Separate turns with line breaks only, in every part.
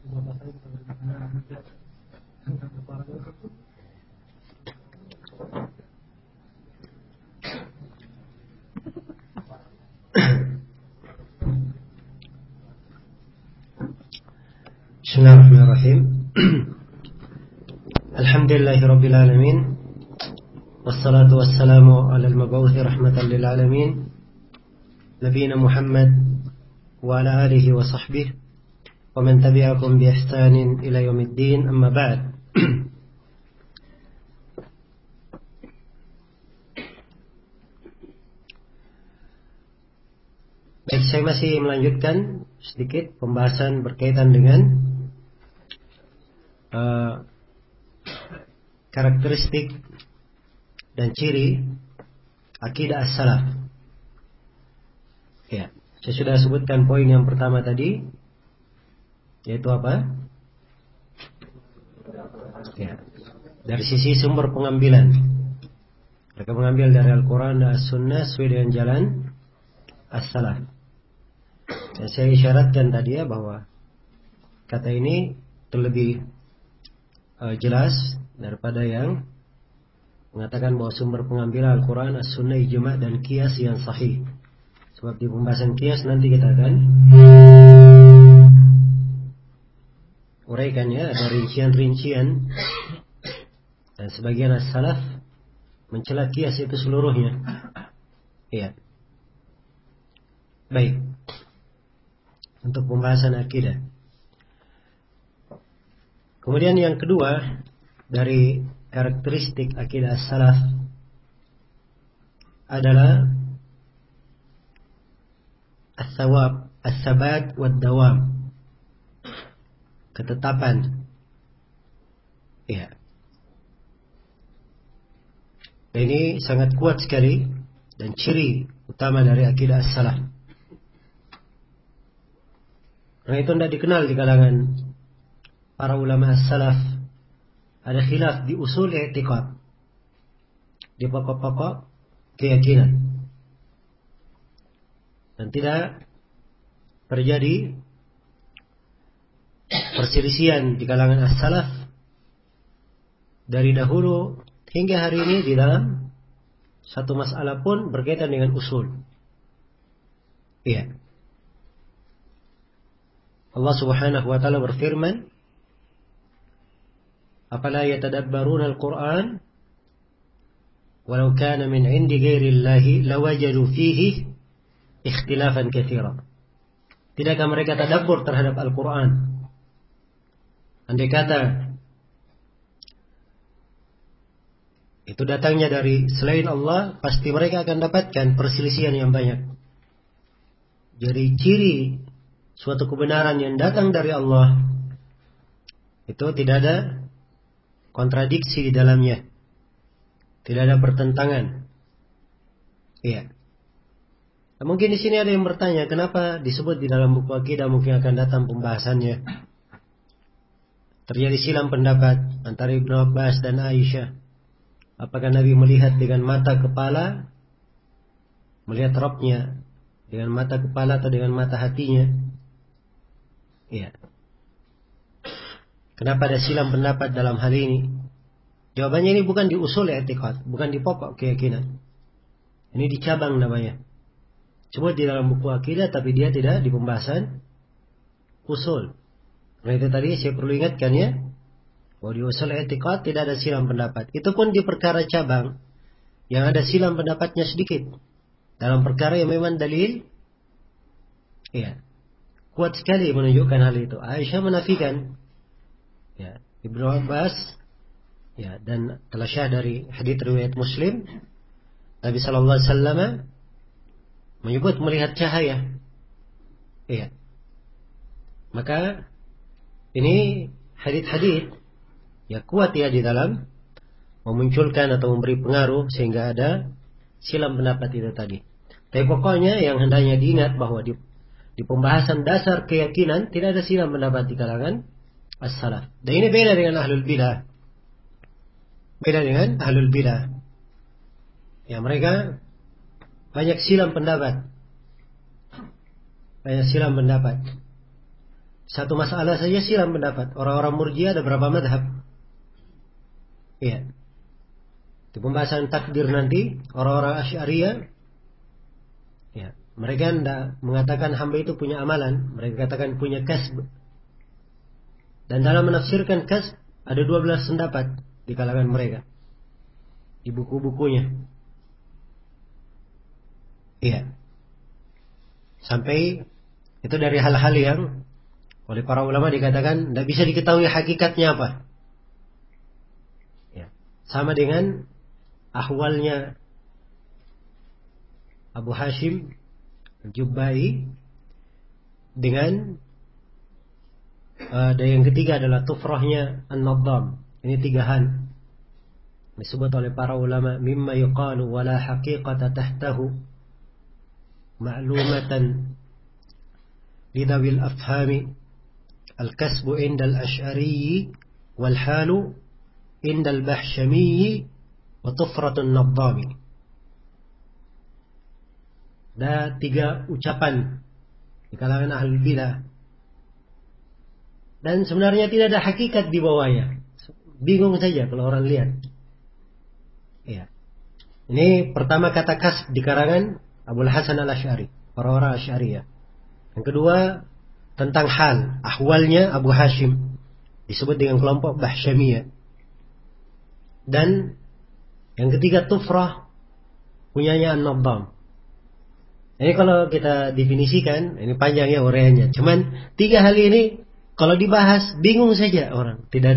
Bismillahirrahmanirrahim. Alhamdulillahirabbil alamin. Wassalatu wassalamu alal mab'uuts rahmatan lil alamin. Nabiyina Muhammad wa ala alihi wa sahbihi wa man tabi'akum bi ihsanin ila yaumiddin. Amma ba'd. Baik, saya masih melanjutkan sedikit pembahasan berkaitan dengan karakteristik dan ciri akidah as-salaf. Ya, saya sudah sebutkan poin yang pertama tadi, yaitu apa? Ya, dari sisi sumber pengambilan, mereka mengambil dari Al-Quran dan As-Sunnah sesuai dengan jalan as-salaf. Dan saya isyaratkan tadi ya bahwa kata ini terlebih jelas daripada yang mengatakan bahwa sumber pengambilan Al-Quran, As-Sunnah, Ijma' dan Qiyas yang sahih. Sebab di pembahasan Qiyas nanti kita akan uraikan ya, ada rincian-rincian. Dan sebagian as-salaf mencela Qiyas itu seluruhnya. Iya. Baik. Untuk pembahasan akidah. Kemudian yang kedua dari karakteristik akidah as-salaf adalah as-sawab, as-sabat wad-dawam. Ketetapan. Iya. Dan ini sangat kuat sekali dan ciri utama dari akidah as-salaf. Karena itu tidak dikenal di kalangan para ulama as-salaf ada khilaf di usul i'tiqad, di pokok-pokok keyakinan. Dan tidak terjadi perselisihan di kalangan as-salaf dari dahulu hingga hari ini di dalam satu masalah pun berkaitan dengan usul. Iya. Allah Subhanahu wa taala berfirman, "Afala yatadabbaruna al-Qur'an walau kana min 'indi ghairillahi lawajadu fihi ikhtilafan katsiran." Tidakkah mereka tadabbur terhadap Al-Qur'an? Andai kata itu datangnya dari selain Allah, pasti mereka akan dapatkan perselisihan yang banyak. Jadi ciri suatu kebenaran yang datang dari Allah itu tidak ada kontradiksi di dalamnya, tidak ada pertentangan. Iya. Nah, mungkin di sini ada yang bertanya, kenapa disebut di dalam buku akidah, mungkin akan datang pembahasannya. Terjadi silang pendapat antara Ibnu Abbas dan Aisyah. Apakah Nabi melihat dengan mata kepala, melihat robnya dengan mata kepala atau dengan mata hatinya? Iya. Kenapa ada silang pendapat dalam hal ini? Jawabannya ini bukan di usul i'tiqad, bukan di pokok keyakinan. Ini di cabang namanya. Cuma di dalam buku akidah, tapi dia tidak di pembahasan usul. Nah itu tadi saya perlu ingatkan ya, bahwa di usul i'tiqad tidak ada silang pendapat. Itu pun di perkara cabang yang ada silang pendapatnya sedikit. Dalam perkara yang memang dalil, ya, kuat sekali menunjukkan hal itu. Aisyah menafikan, ya, Ibnu Abbas, ya, dan telah syah dari hadits riwayat Muslim, Nabi sallallahu alaihi wasallam menyebut melihat cahaya. Iya. Maka ini hadits-hadits ya kuat ya di dalam memunculkan atau memberi pengaruh sehingga ada silang pendapat itu tadi. Tapi pokoknya yang hendaknya diingat bahwa di pembahasan dasar keyakinan tidak ada silang pendapat di kalangan as-salaf. Dan ini beda dengan ahlul bidah. Beda dengan ahlul bidah. Ya, mereka banyak silang pendapat. Banyak silang pendapat. Satu masalah saja silam pendapat. Orang-orang Murji'ah ada berapa madhab? Iya. Di pembahasan takdir nanti, orang-orang Asy'ariyah, ya, mereka tidak mengatakan hamba itu punya amalan. Mereka katakan punya kasb. Dan dalam menafsirkan kasb, ada 12 pendapat di kalangan mereka. Di buku-bukunya. Iya. Sampai itu dari hal-hal yang oleh para ulama dikatakan tidak bisa diketahui hakikatnya apa. Ya. Sama dengan ahwalnya Abu Hashim Al-Jubbai dengan dan yang ketiga adalah tufrahnya An-Naddam. Ini 3 hal disebut oleh para ulama mimma yuqalu wala haqiqata tahtahu ma'lumatan lidawil afhami al-kasbu indal ash'ari wal halu indal bahsyami wa tufratun naddami. Ada 3 ucapan di kalangan ahli bidah dan sebenarnya tidak ada hakikat di bawahnya. Bingung saja kalau orang lihat. Ya. Ini pertama kata kasb di karangan Abul Hasan Al-Asy'ari, orang-orang Asy'ariyah. Yang kedua tentang hal, ahwalnya Abu Hashim disebut dengan kelompok Bahsyamiyah. Dan yang ketiga tufrah punyanya An-Naddam. Ini kalau kita definisikan, ini panjang ya uraiannya. Cuman 3 hal ini kalau dibahas bingung saja orang, tidak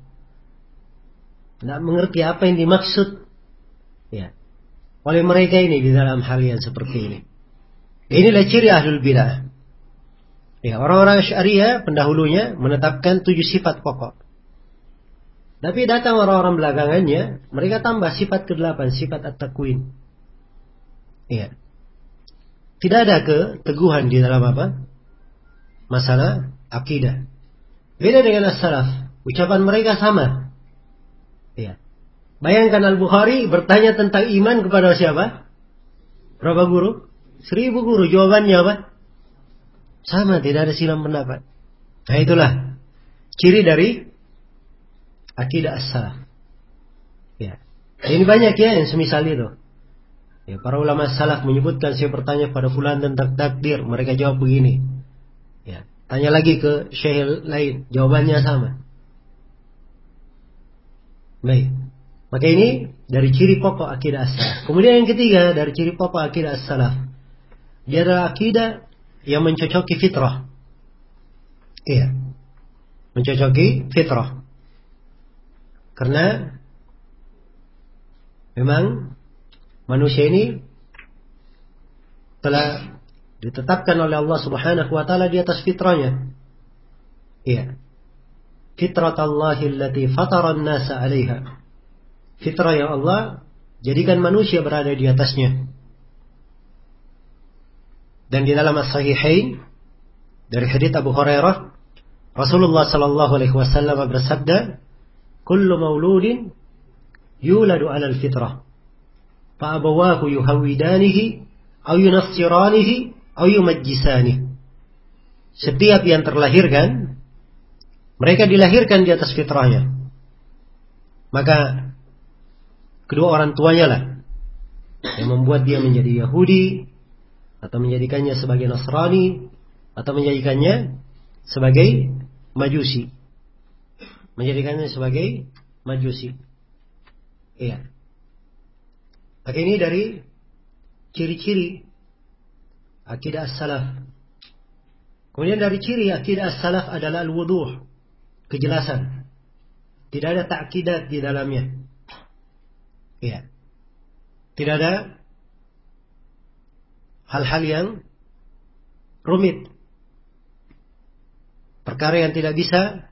mengerti apa yang dimaksud ya oleh mereka ini di dalam hal yang seperti ini. Inilah ciri ahlul bidah. Ya, orang-orang Asy'ariyah pendahulunya menetapkan 7 sifat pokok. Tapi datang orang-orang belakangannya, mereka tambah sifat ke-8, sifat at-takwin. Iya. Tidak ada keteguhan di dalam apa? Masalah akidah. Beda dengan as-salaf. Ucapan mereka sama. Iya. Bayangkan Al-Bukhari bertanya tentang iman kepada siapa? Berapa guru? 1000 guru. Jawabannya apa? Sama, tidak ada silang pendapat. Nah itulah ciri dari akidah as-salaf. Ya. Ini banyak ya yang semisal itu. Ya, para ulama salaf menyebutkan saya bertanya pada fulan tentang takdir, mereka jawab begini. Ya, tanya lagi ke syekh lain, jawabannya sama. Baik. Maka ini dari ciri pokok akidah as-salaf. Kemudian yang ketiga dari ciri pokok akidah as-salaf, dia adalah akidah yang mencocoki fitrah. Iya. Mencocoki fitrah. Karena memang manusia ini telah ditetapkan oleh Allah Subhanahu wa taala di atas fitrahnya. Iya. Fitratallahi allati fatara an-nasa 'alaiha. Fitrah yang Allah jadikan manusia berada di atasnya. Dan di dalam as-sahihain dari hadits Abu Hurairah, Rasulullah sallallahu alaihi wasallam bersabda, "Kullu mauludin yuladu 'alal fitrah." Fa'abawahu yuhawidanihi au yunassiranihi au yumajjisanihi. Setiap yang terlahirkan, mereka dilahirkan di atas fitrahnya. Maka kedua orang tuanya lah yang membuat dia menjadi Yahudi, atau menjadikannya sebagai Nasrani, atau menjadikannya sebagai Majusi. Menjadikannya sebagai Majusi. Iya. Maka ini dari ciri-ciri akidah as-salaf. Kemudian dari ciri akidah as-salaf adalah al-wuduh, kejelasan. Tidak ada ta'kidat di dalamnya. Iya. Tidak ada hal-hal yang rumit. Perkara yang tidak bisa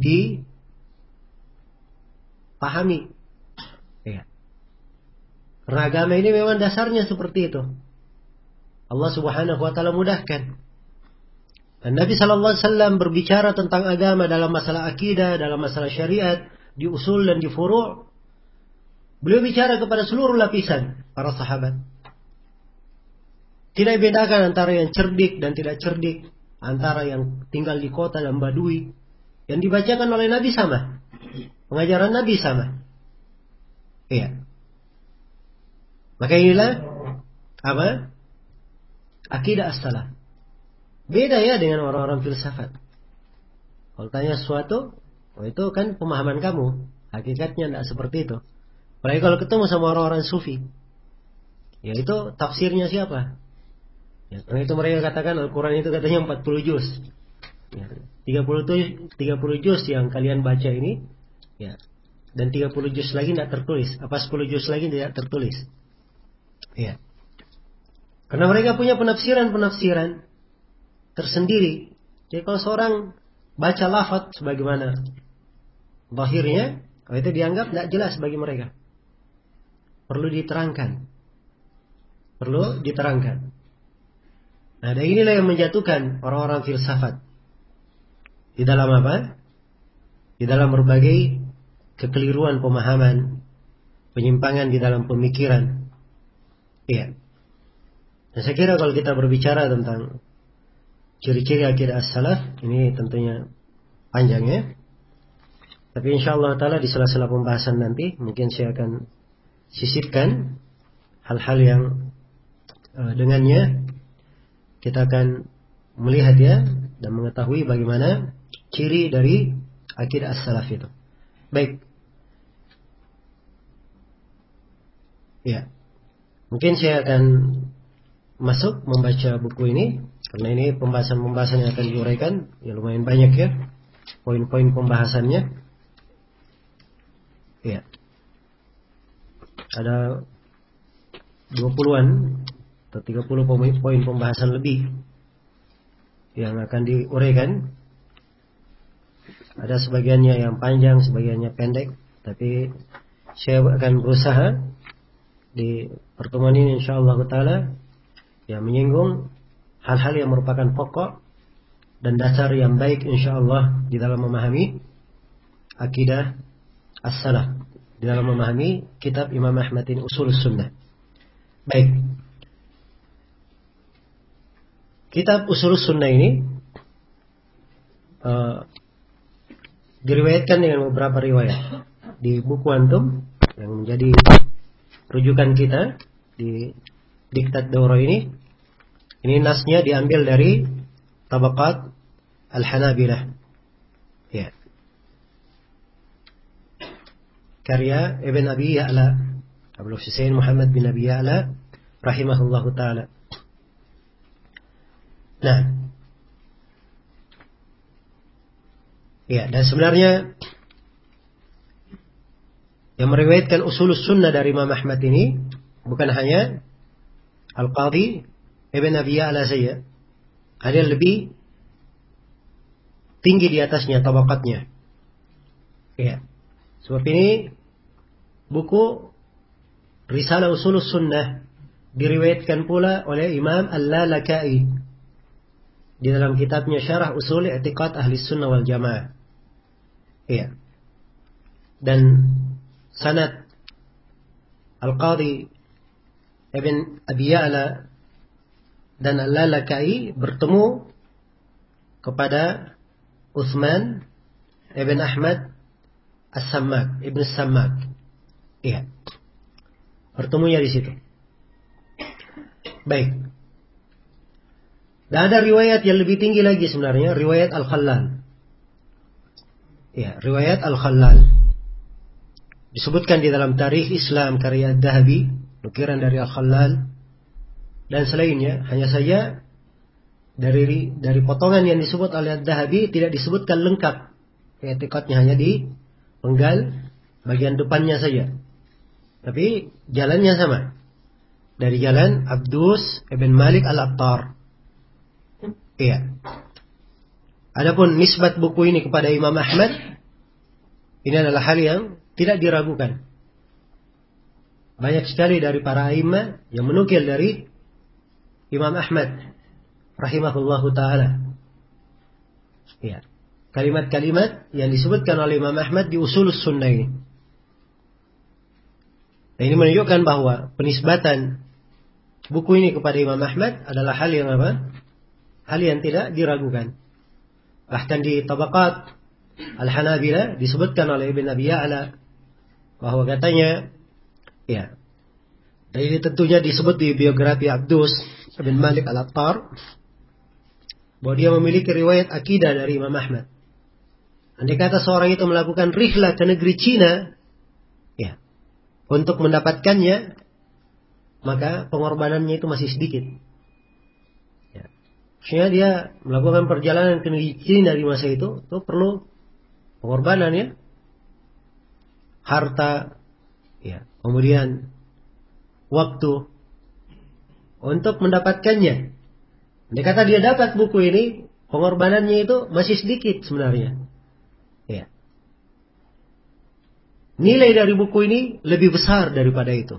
dipahami. Iya. Karena agama ini memang dasarnya seperti itu. Allah Subhanahu wa taala mudahkan. Dan Nabi sallallahu alaihi wasallam berbicara tentang agama dalam masalah akidah, dalam masalah syariat, di usul dan di furu'. Beliau bicara kepada seluruh lapisan para sahabat. Tidak bedakan antara yang cerdik dan tidak cerdik, antara yang tinggal di kota dan badui. Yang dibacakan oleh Nabi sama. Pengajaran Nabi sama. Iya. Maka inilah apa? Akidah as-salaf. Beda ya dengan orang-orang filsafat. Kalau tanya sesuatu, oh itu kan pemahaman kamu. Hakikatnya tidak seperti itu. Apalagi kalau ketemu sama orang-orang sufi. Ya itu tafsirnya siapa? Ya, karena itu mereka katakan Al-Quran itu katanya 40 juz. Ya, 30 juz yang kalian baca ini, ya, dan 30 juz lagi tidak tertulis. Apa 10 juz lagi tidak tertulis? Ya. Karena mereka punya penafsiran tersendiri. Jadi kalau seorang baca lafaz sebagaimana zahirnya, kalau itu dianggap tidak jelas bagi mereka. Perlu diterangkan. Nah, dan inilah yang menjatuhkan orang-orang filsafat di dalam apa? Di dalam berbagai kekeliruan pemahaman, penyimpangan di dalam pemikiran. Iya. Dan saya kira kalau kita berbicara tentang ciri-ciri akidah as-salaf, ini tentunya panjang ya. Tapi insyaallah ta'ala di sela-sela pembahasan nanti mungkin saya akan sisipkan hal-hal yang dengannya kita akan melihat ya dan mengetahui bagaimana ciri dari akidah as-salaf itu. Baik. Ya. Mungkin saya akan masuk membaca buku ini karena ini pembahasan-pembahasan yang akan diuraikan ya lumayan banyak ya. Poin-poin pembahasannya. Ya. Ada 20-an atau 30 poin pembahasan lebih yang akan diuraikan. Ada sebagiannya yang panjang, sebagiannya pendek, tapi saya akan berusaha di pertemuan ini insyaallah taala ya menyinggung hal-hal yang merupakan pokok dan dasar yang baik insyaallah di dalam memahami akidah as-salaf, di dalam memahami kitab Imam Ahmad ini Ushulus Sunnah. Baik. Kitab Ushulus Sunnah ini diriwayatkan dengan beberapa riwayat di buku antum yang menjadi rujukan kita di diktat daurah ini. Ini nasnya diambil dari Tabaqat Al-Hanabilah. Ya. Karya Ibn Abi Ya'la, Abdul Husain Muhammad bin Abi Ya'la rahimahullahu taala. Nah, ya, dan sebenarnya yang meriwayatkan Ushulus Sunnah dari Imam Ahmad ini bukan hanya Al-Qadhi Ibn Abi Ya'la saja. Ada yang lebih tinggi di atasnya tabaqatnya. Ya. Sebab ini buku Risalah Ushulus Sunnah diriwayatkan pula oleh Imam Al-Lalaka'i di dalam kitabnya Syarah Usul I'tiqad Ahli Sunnah wal Jamaah. Iya. Dan sanad Al-Qadhi Ibn Abi Ya'la dan Al-Lalaka'i bertemu kepada Utsman Ibn Ahmad As-Sammak, Ibn Sammak. Iya. Bertemunya di situ. Baik. Dan ada riwayat yang lebih tinggi lagi sebenarnya, riwayat Al-Khallal. Ya, riwayat Al-Khallal. Disebutkan di dalam Tarikh Islam karya Ad-Dhahabi, nukiran dari Al-Khallal dan selainnya. Hanya saja dari potongan yang disebut oleh Ad-Dhahabi tidak disebutkan lengkap. I'tiqadnya hanya di penggal bagian depannya saja. Tapi jalannya sama. Dari jalan Abdus Ibn Malik Al-Attar. Iya. Adapun nisbat buku ini kepada Imam Ahmad, ini adalah hal yang tidak diragukan. Banyak sekali dari para a'immah yang menukil dari Imam Ahmad rahimahullahu taala. Iya. Kalimat-kalimat yang disebutkan oleh Imam Ahmad di Ushulus Sunnah ini. Dan ini menunjukkan bahwa penisbatan buku ini kepada Imam Ahmad adalah hal yang apa? hal yang tidak diragukan. Bahkan di Tabaqat Al-Hanabilah disebutkan oleh Ibn Abi Ya'la bahwa katanya, ya, dan ini tentunya disebut di biografi Abdus bin Malik Al-Attar, bahwa dia memiliki riwayat akidah dari Imam Ahmad. Andai kata seorang itu melakukan rihlah ke negeri Cina, ya, untuk mendapatkannya, maka pengorbanannya itu masih sedikit. Ya. Maksudnya dia melakukan perjalanan ke negeri Cina di masa itu perlu pengorbanan, ya, harta, ya, kemudian waktu untuk mendapatkannya. Andai kata dia dapat buku ini, pengorbanannya itu masih sedikit sebenarnya. Ya. Nilai dari buku ini lebih besar daripada itu.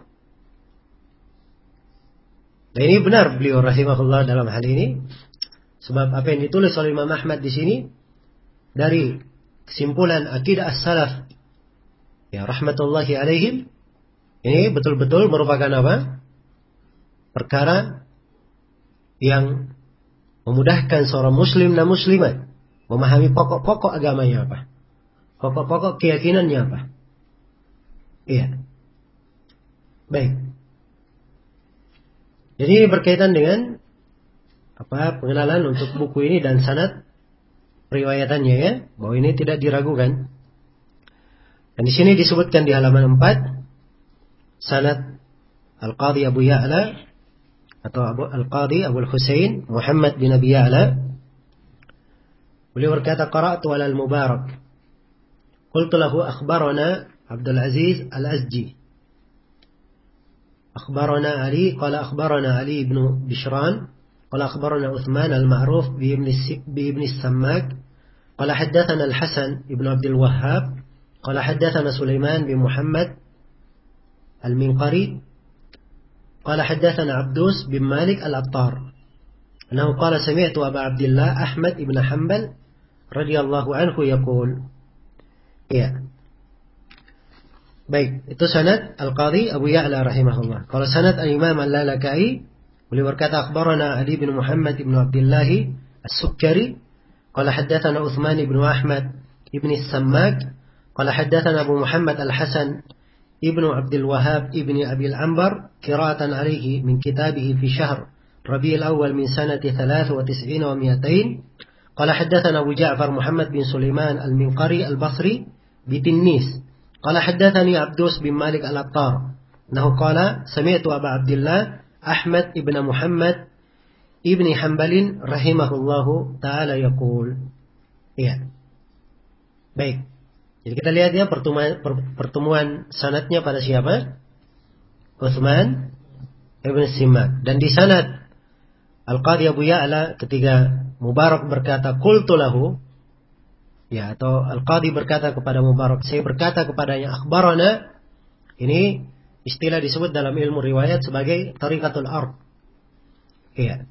Dan ini benar beliau rahimahullah dalam hal ini, sebab apa yang ditulis oleh Imam Ahmad di sini dari kesimpulan akidah as-salaf, ya, rahmatullahi alaihim, ini betul-betul merupakan apa? Perkara yang memudahkan seorang muslim dan muslimat memahami pokok-pokok agamanya apa, pokok-pokok keyakinannya apa. Iya. Baik. Jadi ini berkaitan dengan pengenalan untuk buku ini dan sanad riwayatannya, ya, bahwa ini tidak diragukan. Dan di sini disebutkan di halaman 4 sanad Al-Qadhi Abu Ya'la atau Al-Qadhi Abu Husain Muhammad bin Abi Ya'la. Beliau berkata, qara'tu ala al-Mubarak qultu lahu akhbarana Abdul Aziz Al-Azji أخبرنا علي قال أخبرنا علي بن بشران قال أخبرنا عثمان المعروف بابن السماك قال حدثنا الحسن بن عبد الوهاب قال حدثنا سليمان بن محمد المنقري قال حدثنا عبدوس بن مالك الأطار أنه قال سمعت أبا عبد الله أحمد بن حنبل رضي الله عنه يقول. Ya. Baik, itu sanad Al-Qadhi Abu Ya'la rahimahullah. Kalau sanad Al-Imam Al-Lalakai, beliau berkata akhbarana Ali bin Muhammad bin Abdullah As-Sukkari, qala haddatsana Utsman bin Ahmad ibn As-Sammak, qala haddatsana Abu Muhammad Al-Hasan ibn Abdul Wahhab ibn Abi Al-Anbar qira'atan alayhi min kitabihi fi syahr Rabi' al-Awwal min sanati 93 wa 200. Qala haddatsana Abu Ja'far Muhammad bin Sulaiman Al-Minqari Al-Basri bitinnis. قال حدثني عبدوس بن مالك الأطار أنه قال سمعت أبا عبد الله أحمد بن محمد ابن حنبل رحمه الله تعالى يقول. Ya. Baik. Jadi kita lihat ya pertemuan sanadnya pada siapa? Utsman ibn Simak. Dan di sanad Al-Qadhi Abu Ya'la ketika Mubarak berkata qultu lahu, ya, atau Al-Qadhi berkata kepada Mubarak, saya berkata kepadanya akhbarana, ini istilah disebut dalam ilmu riwayat sebagai tariqatul ard. Ya.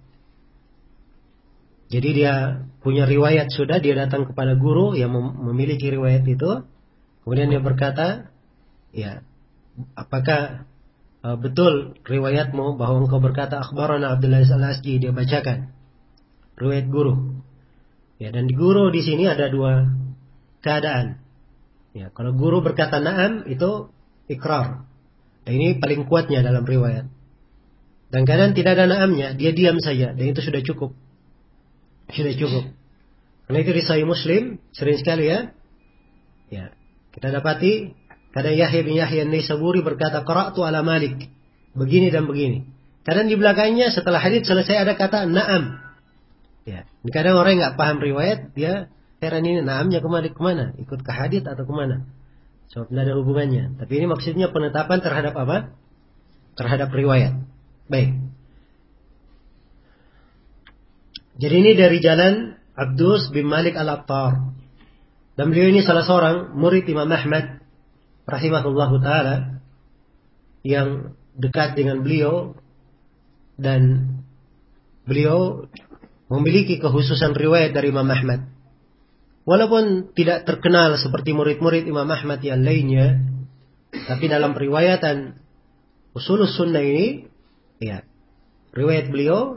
Jadi dia punya riwayat sudah, dia datang kepada guru yang memiliki riwayat itu, kemudian dia berkata, ya, apakah betul riwayatmu bahwa engkau berkata akhbarana Abdul Aziz Al-Azji, dia bacakan riwayat guru. Ya, dan di guru di sini ada dua keadaan. Ya, kalau guru berkata na'am itu ikrar. Dan ini paling kuatnya dalam riwayat. Dan kadang tidak ada na'amnya, dia diam saja, dan itu sudah cukup. Sudah cukup. Karena itu di Sahih Muslim sering sekali ya. Ya, kita dapati kadang Yahya bin Yahya An-Naisaburi berkata qara'tu ala Malik, begini dan begini. Kadang di belakangnya setelah hadits selesai ada kata na'am. Ya, kadang orang yang nggak paham riwayat, dia heran ini naamnya kemana? Ikut ke hadits atau kemana? So, tidak ada hubungannya. Tapi ini maksudnya penetapan terhadap apa? Terhadap riwayat. Baik. Jadi ini dari jalan Abdus bin Malik Al-Attar. Dan beliau ini salah seorang murid Imam Ahmad rahimahullahu ta'ala yang dekat dengan beliau, dan beliau memiliki kekhususan riwayat dari Imam Ahmad. Walaupun tidak terkenal seperti murid-murid Imam Ahmad yang lainnya, tapi dalam riwayatan Ushulus Sunnah ini, ya, riwayat beliau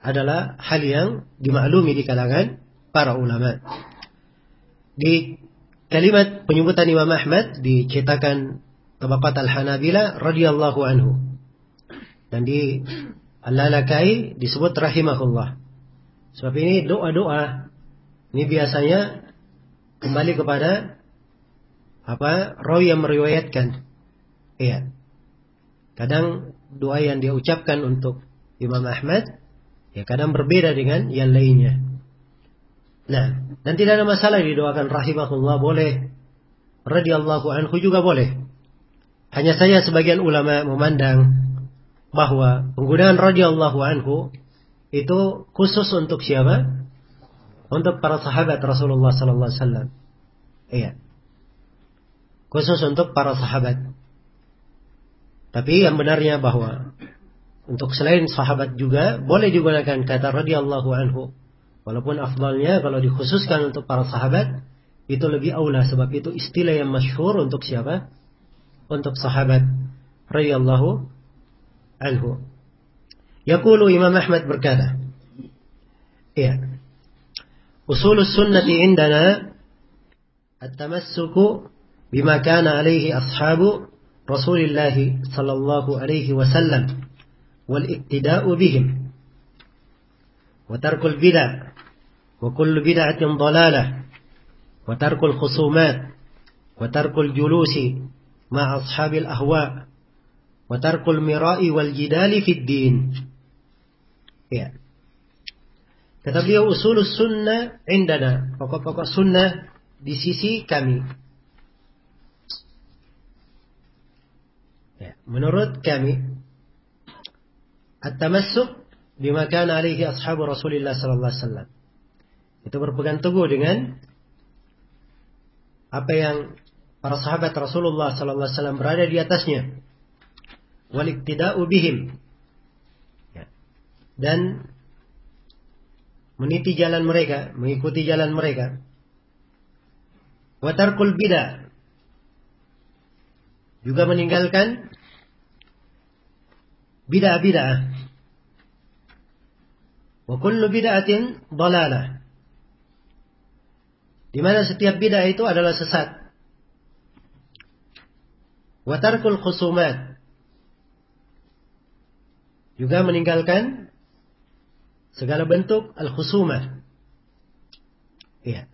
adalah hal yang dimaklumi di kalangan para ulama. Di kalimat penyebutan Imam Ahmad dicetakan Tabaqat Al-Hanabila radhiyallahu anhu, dan di Al-Lalakai disebut rahimahullah. Sebab ini doa-doa ini biasanya kembali kepada rawi yang meriwayatkan. Iya. Kadang doa yang dia ucapkan untuk Imam Ahmad ya kadang berbeda dengan yang lainnya. Nah, dan tidak ada masalah didoakan rahimahullah, boleh, radhiyallahu anhu juga boleh. Hanya saja sebagian ulama memandang bahwa penggunaan radhiyallahu anhu itu khusus untuk siapa? Untuk para sahabat Rasulullah sallallahu alaihi wasallam. Iya. Khusus untuk para sahabat. Tapi yang benarnya bahwa untuk selain sahabat juga boleh digunakan kata radhiyallahu anhu. Walaupun afdalnya kalau dikhususkan untuk para sahabat itu lebih aula, sebab itu istilah yang masyhur untuk siapa? Untuk sahabat radhiyallahu anhu. Yaqulu Imam Ahmad berkata, iya. Usulus sunnati indana at-tamassuku bima kana alaihi ashabu Rasulillah sallallahu alaihi wasallam wal iqtida'u bihim wa tarkul bid'ah wa kullu bid'atin dhalalah wa tarkul khusumat wa tarkul julusi ma ashabil ahwa wa tarkul mira'i wal jidali fid din. Ya. Kata beliau, usulus sunnah indana, pokok-pokok sunnah di sisi kami. Ya, menurut kami, at-tamassuk bima kana alaihi ashabu Rasulillah sallallahu alaihi wasallam. Itu berpegang teguh dengan apa yang para sahabat Rasulullah sallallahu alaihi wasallam berada di atasnya. Wal iqtida'u bihim. Ya. Dan meniti jalan mereka, mengikuti jalan mereka. Wa tarkul bid'ah, juga meninggalkan bid'ah-bid'ah. Wa kullu bid'atin dhalalah, di mana setiap bid'ah itu adalah sesat. Wa tarkul khusumat, juga meninggalkan segala bentuk al-khusumah. Iya.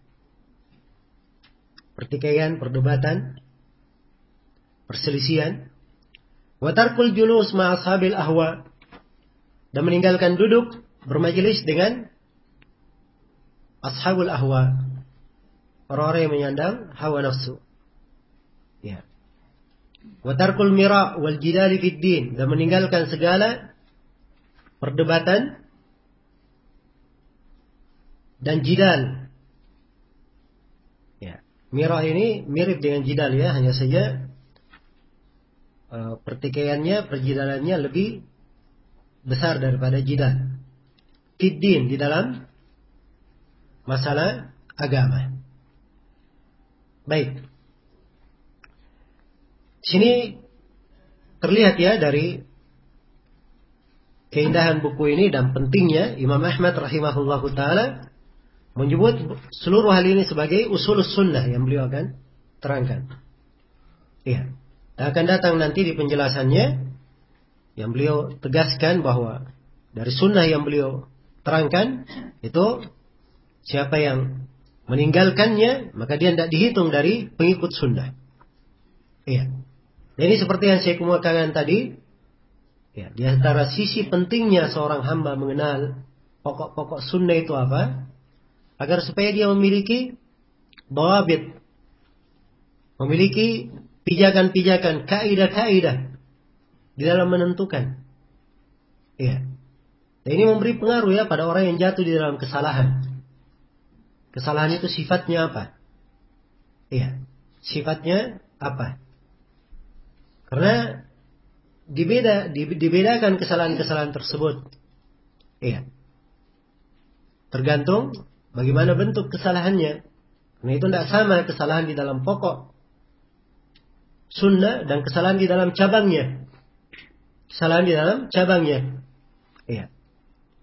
Pertikaian, perdebatan, perselisihan. Wa tarkul julus ma ashabil ahwa, dan meninggalkan duduk bermajelis dengan ashabul ahwa, orang-orang yang menyandang hawa nafsu. Ya. Wa tarkul mira' wal jidali fid din, dan meninggalkan segala perdebatan dan jidal. Ya, mira ini mirip dengan jidal ya, hanya saja pertikaiannya, perjidalannya lebih besar daripada jidal. Fiddin, di dalam masalah agama. Baik. Sini terlihat ya dari keindahan buku ini dan pentingnya Imam Ahmad rahimahullahu taala menyebut seluruh hal ini sebagai usulus sunnah yang beliau akan terangkan. Iya. Akan datang nanti di penjelasannya yang beliau tegaskan bahwa dari sunnah yang beliau terangkan itu siapa yang meninggalkannya maka dia tidak dihitung dari pengikut sunnah. Iya. Jadi seperti yang saya kemukakan tadi, ya, di antara sisi pentingnya seorang hamba mengenal pokok-pokok sunnah itu apa? Agar supaya dia memiliki dawabit, memiliki pijakan-pijakan, kaidah-kaidah di dalam menentukan. Iya. Dan ini memberi pengaruh ya pada orang yang jatuh di dalam kesalahan. Kesalahan itu sifatnya apa? Iya. Sifatnya apa? Karena dibedakan kesalahan-kesalahan tersebut. Iya. Tergantung bagaimana bentuk kesalahannya. Karena itu tidak sama kesalahan di dalam pokok sunnah dan kesalahan di dalam cabangnya. Kesalahan di dalam cabangnya. Iya.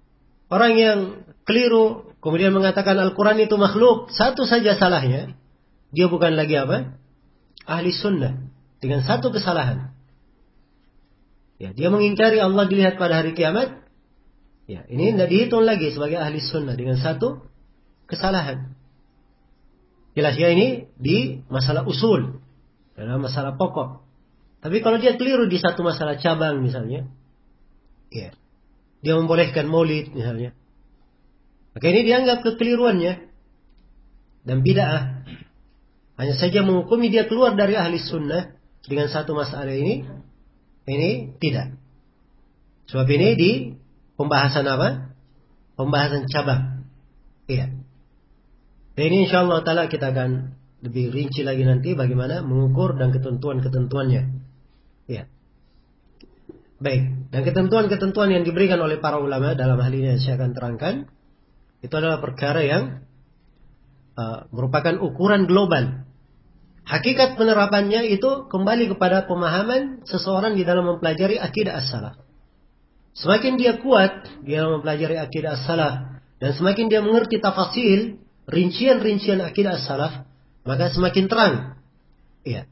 Orang yang keliru kemudian mengatakan Al-Quran itu makhluk, satu saja salahnya, dia bukan lagi apa? Ahli sunnah. Dengan satu kesalahan. Ya, dia mengingkari Allah dilihat pada hari kiamat. Ya, ini tidak dihitung lagi sebagai ahli sunnah dengan satu kesalahan. Jelas ya, ini di masalah usul, dalam masalah pokok. Tapi kalau dia keliru di satu masalah cabang misalnya, ya, dia membolehkan maulid misalnya, maka ini dianggap kekeliruannya dan bid'ah. Hanya saja menghukumi dia keluar dari ahli sunnah dengan satu masalah ini tidak. Sebab ini di pembahasan apa? Pembahasan cabang. Iya. Dan ini insyaallah ta'ala kita akan lebih rinci lagi nanti bagaimana mengukur dan ketentuan-ketentuannya. Iya. Baik. Dan ketentuan-ketentuan yang diberikan oleh para ulama dalam hal ini yang saya akan terangkan, itu adalah perkara yang merupakan ukuran global. Hakikat penerapannya itu kembali kepada pemahaman seseorang di dalam mempelajari akidah as-salaf. Semakin dia kuat di dalam mempelajari akidah as-salaf dan semakin dia mengerti tafasil, rincian-rincian akidah as-salaf, maka semakin terang. Iya.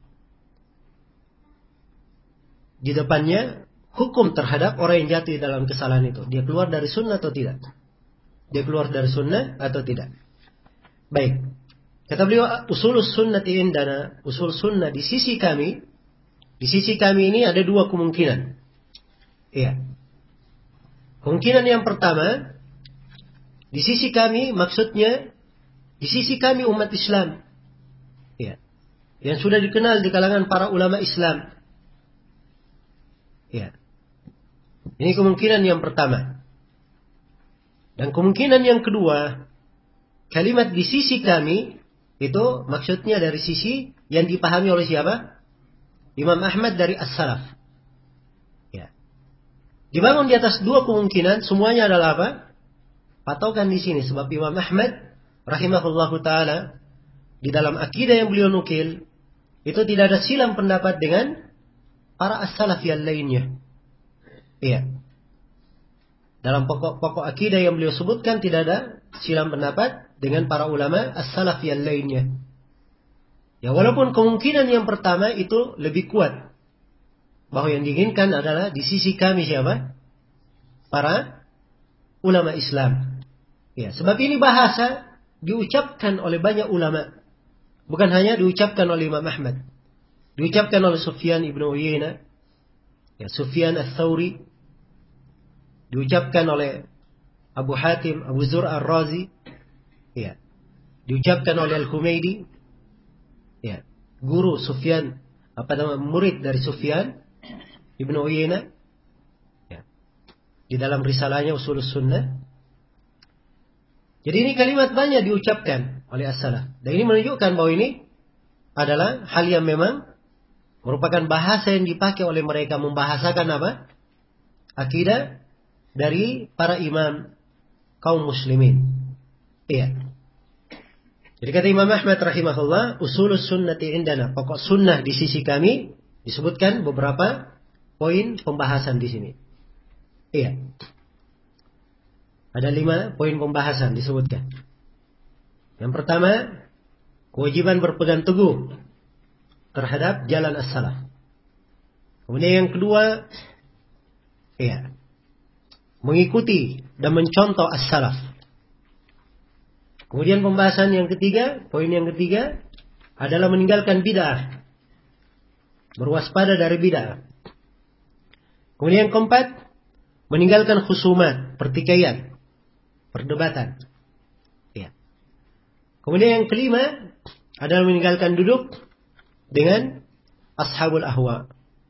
Di depannya hukum terhadap orang yang jatuh dalam kesalahan itu. Dia keluar dari sunnah atau tidak? Dia keluar dari sunnah atau tidak? Baik. Kata beliau, usul sunnati indana, usul sunnah di sisi kami ini ada dua kemungkinan. Iya. Kemungkinan yang pertama, di sisi kami maksudnya, di sisi kami umat Islam. Iya. Yang sudah dikenal di kalangan para ulama Islam. Iya. Ini kemungkinan yang pertama. Dan kemungkinan yang kedua, kalimat di sisi kami, itu maksudnya dari sisi yang dipahami oleh siapa? Imam Ahmad dari as-salaf. Ya. Dibangun di atas dua kemungkinan, semuanya adalah apa? Patokan di sini. Sebab Imam Ahmad rahimahullahu ta'ala di dalam akidah yang beliau nukil, itu tidak ada silang pendapat dengan para as-salaf yang lainnya. Iya. Dalam pokok-pokok akidah yang beliau sebutkan tidak ada silang pendapat dengan para ulama as-salaf yang lainnya. Ya, walaupun kemungkinan yang pertama itu lebih kuat, bahwa yang diinginkan adalah di sisi kami siapa? Para ulama Islam. Ya, sebab ini bahasa diucapkan oleh banyak ulama. Bukan hanya diucapkan oleh Imam Ahmad. Diucapkan oleh Sufyan ibn Uyainah, ya, Sufyan al-Thawri, diucapkan oleh Abu Hatim, Abu Zur al-Razi, ya, diucapkan oleh Al-Humaydi, ya, guru Sufyan, murid dari Sufyan ibn Uyainah, ya, di dalam risalahnya Ushulus Sunnah. Jadi ini kalimat banyak diucapkan oleh as-salaf. Dan ini menunjukkan bahwa ini adalah hal yang memang merupakan bahasa yang dipakai oleh mereka membahasakan apa? Akidah dari para imam kaum muslimin. Iya. Jadi kata Imam Ahmad rahimahullah, usulus sunnati indana, pokok sunnah di sisi kami, disebutkan beberapa poin pembahasan di sini. Iya. Ada 5 poin pembahasan disebutkan. Yang pertama, kewajiban berpegang teguh terhadap jalan as-salaf. Kemudian yang kedua, iya, mengikuti dan mencontoh as-salaf. Kemudian pembahasan yang ketiga, poin yang ketiga adalah meninggalkan bid'ah. Berwaspada dari bid'ah. Kemudian yang keempat, meninggalkan khusumat, pertikaian, perdebatan. Ya. Kemudian yang kelima adalah meninggalkan duduk dengan ashabul ahwa.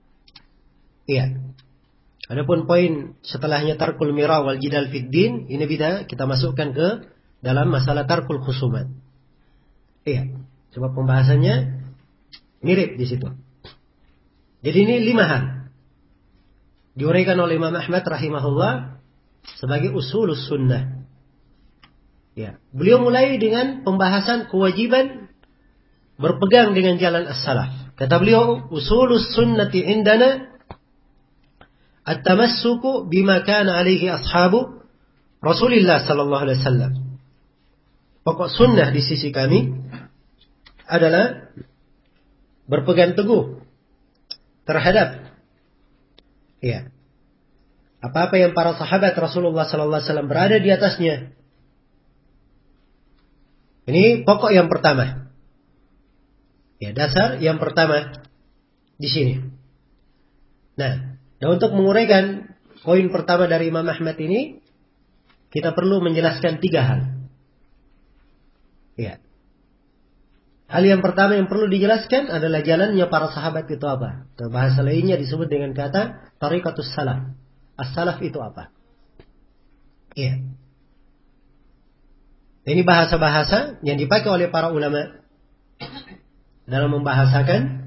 Iya. Adapun poin setelahnya tarkul mira wal jidal fid din, ini kita masukkan ke dalam masalah tarkul khusumat. Iya. Sebab pembahasannya mirip di situ. Jadi ini 5 hal diuraikan oleh Imam Ahmad rahimahullah sebagai usulus sunnah. Ya, beliau mulai dengan pembahasan kewajiban berpegang dengan jalan as-salaf. Kata beliau, usulus sunnati indana at-tamassuku bima kana alaihi ashabu Rasulullah sallallahu alaihi wasallam. Pokok sunnah di sisi kami adalah berpegang teguh terhadap apa-apa yang para sahabat Rasulullah sallallahu alaihi wasallam berada di atasnya. Ini pokok yang pertama. Dasar yang pertama di sini. Nah, dan untuk menguraikan poin pertama dari Imam Ahmad ini, kita perlu menjelaskan 3 hal. Hal yang pertama yang perlu dijelaskan adalah jalannya para sahabat itu apa. Atau bahasa lainnya disebut dengan kata tariqatus salaf. As-salaf itu apa? Ini bahasa-bahasa yang dipakai oleh para ulama dalam membahasakan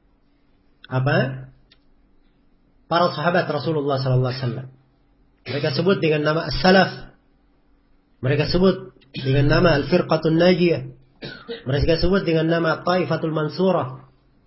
para sahabat Rasulullah sallallahu alaihi wasallam. Mereka sebut dengan nama as-salaf. Mereka sebut dengan nama al-firqatun najiyah. Mereka sebut dengan nama Taifatul Mansurah.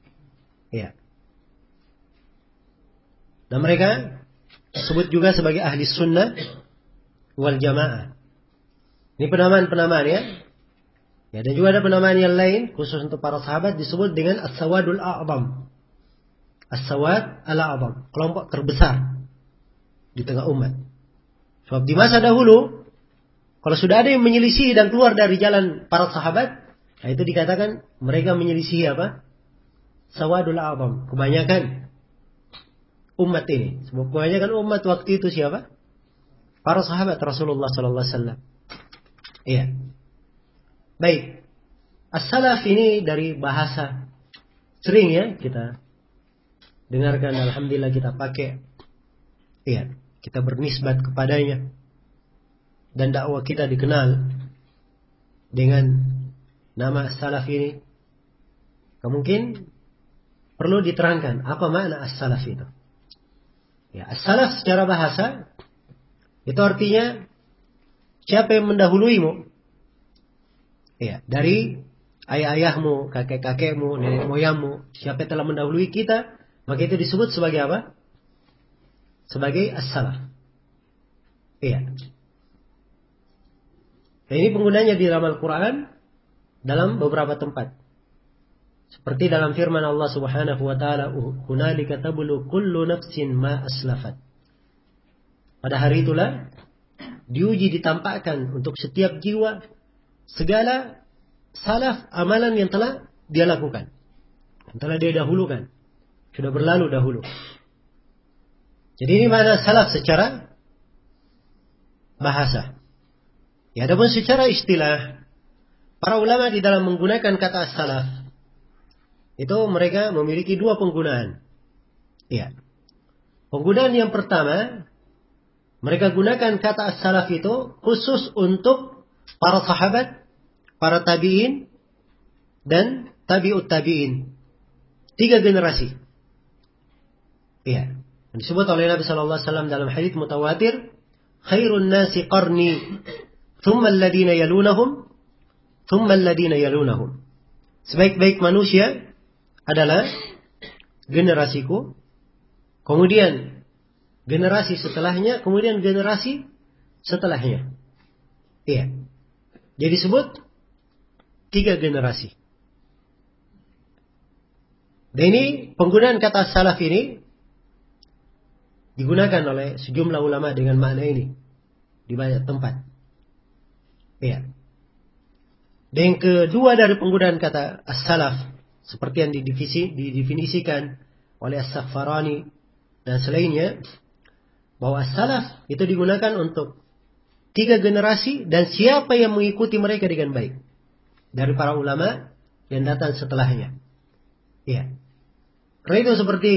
Dan mereka sebut juga sebagai ahli sunnah wal jamaah. Ini penamaan-penamaan dan juga ada penamaan yang lain khusus untuk para sahabat disebut dengan as-sawadul a'zam. As-sawad al-a'zam, kelompok terbesar di tengah umat. Sebab di masa dahulu kalau sudah ada yang menyelisih dan keluar dari jalan para sahabat, itu dikatakan mereka menyelisih apa? Sawadul a'zam, kebanyakan umat ini. Sebab kebanyakan umat waktu itu siapa? Para sahabat Rasulullah sallallahu alaihi wasallam. Baik. As-salaf ini dari bahasa sering kita dengarkan, alhamdulillah kita pakai. Kita bernisbat kepadanya. Dan dakwah kita dikenal dengan nama as-salaf ini. Mungkin perlu diterangkan apa makna as-salaf itu. As-salaf secara bahasa itu artinya siapa yang mendahuluimu? Dari ayah-ayahmu, kakek-kakekmu, nenek moyangmu, siapa yang telah mendahului kita, maka itu disebut sebagai apa? Sebagai as-salaf. Dan ini penggunanya di dalam Al-Quran dalam beberapa tempat. Seperti dalam firman Allah Subhanahu wa taala, "Hunalika tablu kullu nafsin ma aslafat." Pada hari itulah diuji ditampakkan untuk setiap jiwa segala salaf amalan yang telah dia lakukan, yang telah dia dahulukan, sudah berlalu dahulu. Jadi ini makna salaf secara bahasa. Adapun secara istilah, para ulama di dalam menggunakan kata salaf itu mereka memiliki 2 penggunaan. Penggunaan yang pertama, mereka gunakan kata as-salaf itu khusus untuk para sahabat, para tabi'in, dan tabi'ut tabi'in. 3 generasi. Disebut oleh Nabi sallallahu alaihi wasallam dalam hadits mutawatir, khairun nasi qarni, thumma alladhina yalunahum, thumma alladhina yalunahum. Sebaik-baik manusia adalah generasiku, kemudian generasi setelahnya, kemudian generasi setelahnya. Jadi disebut 3 generasi. Dan ini penggunaan kata salaf ini digunakan oleh sejumlah ulama dengan makna ini di banyak tempat. Dan yang kedua dari penggunaan kata as-salaf seperti yang didefinisikan oleh As-Safarani dan selainnya, bahwa as-salaf itu digunakan untuk 3 generasi dan siapa yang mengikuti mereka dengan baik dari para ulama yang datang setelahnya. Karena itu seperti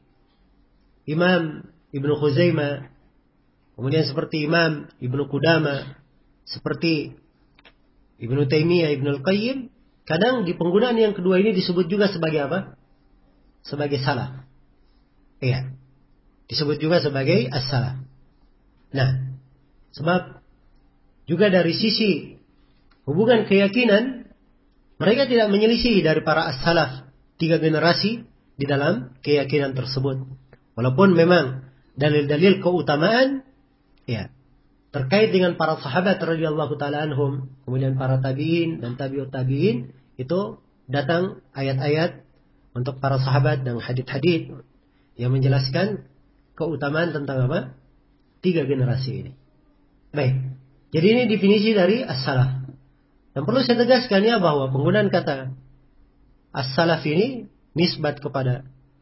Imam Ibnu Khuzaimah, kemudian seperti Imam Ibnu Qudamah, seperti Ibnu Taimiyah, Ibnu Al-Qayyim, kadang di penggunaan yang kedua ini disebut juga sebagai apa? Sebagai salaf. Disebut juga sebagai as-salaf. Nah, sebab juga dari sisi hubungan keyakinan, mereka tidak menyelisih dari para as-salaf 3 generasi di dalam keyakinan tersebut. Walaupun memang dalil-dalil keutamaan terkait dengan para sahabat radhiyallahu taala anhum, kemudian para tabi'in dan tabi'ut tabi'in, itu datang ayat-ayat untuk para sahabat dan hadits-hadits yang menjelaskan keutamaan tentang apa? 3 generasi ini. Baik. Jadi ini definisi dari as-salaf. Dan perlu saya tegaskan ya bahwa penggunaan kata as-salaf ini nisbat kepada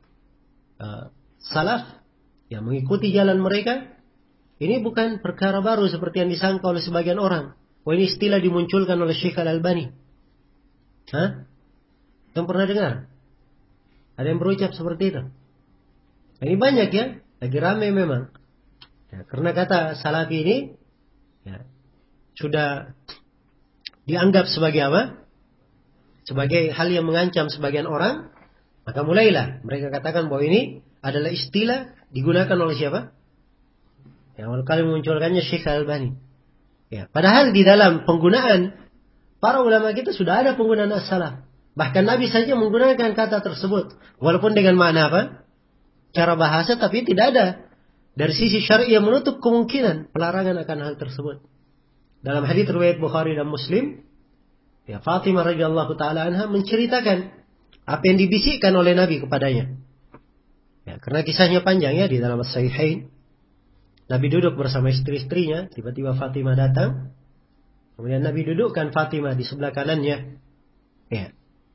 salaf yang mengikuti jalan mereka. Ini bukan perkara baru seperti yang disangka oleh sebagian orang. Wah, ini istilah dimunculkan oleh Syekh Al-Albani. Hah? Yang pernah dengar? Ada yang berucap seperti itu? Ini banyak ya, lagi ramai memang. Ya, karena kata salafi ini ya, sudah dianggap sebagai apa? Sebagai hal yang mengancam sebagian orang, maka mulailah mereka katakan bahwa ini adalah istilah digunakan oleh siapa? Yang awal kali memunculkannya Syekh Al-Albani. Ya, padahal di dalam penggunaan para ulama kita sudah ada penggunaan as-salaf. Bahkan Nabi saja menggunakan kata tersebut, walaupun dengan makna apa? Cara bahasa, tapi tidak ada dari sisi syar'i yang menutup kemungkinan pelarangan akan hal tersebut. Dalam hadits riwayat Bukhari dan Muslim, ya, Fatimah radhiyallahu taala anha menceritakan apa yang dibisikkan oleh Nabi kepadanya. Ya, karena kisahnya panjang ya di dalam As-Sahihain. Nabi duduk bersama istri-istrinya, tiba-tiba Fatimah datang. Kemudian Nabi dudukkan Fatimah di sebelah kanannya. Ya.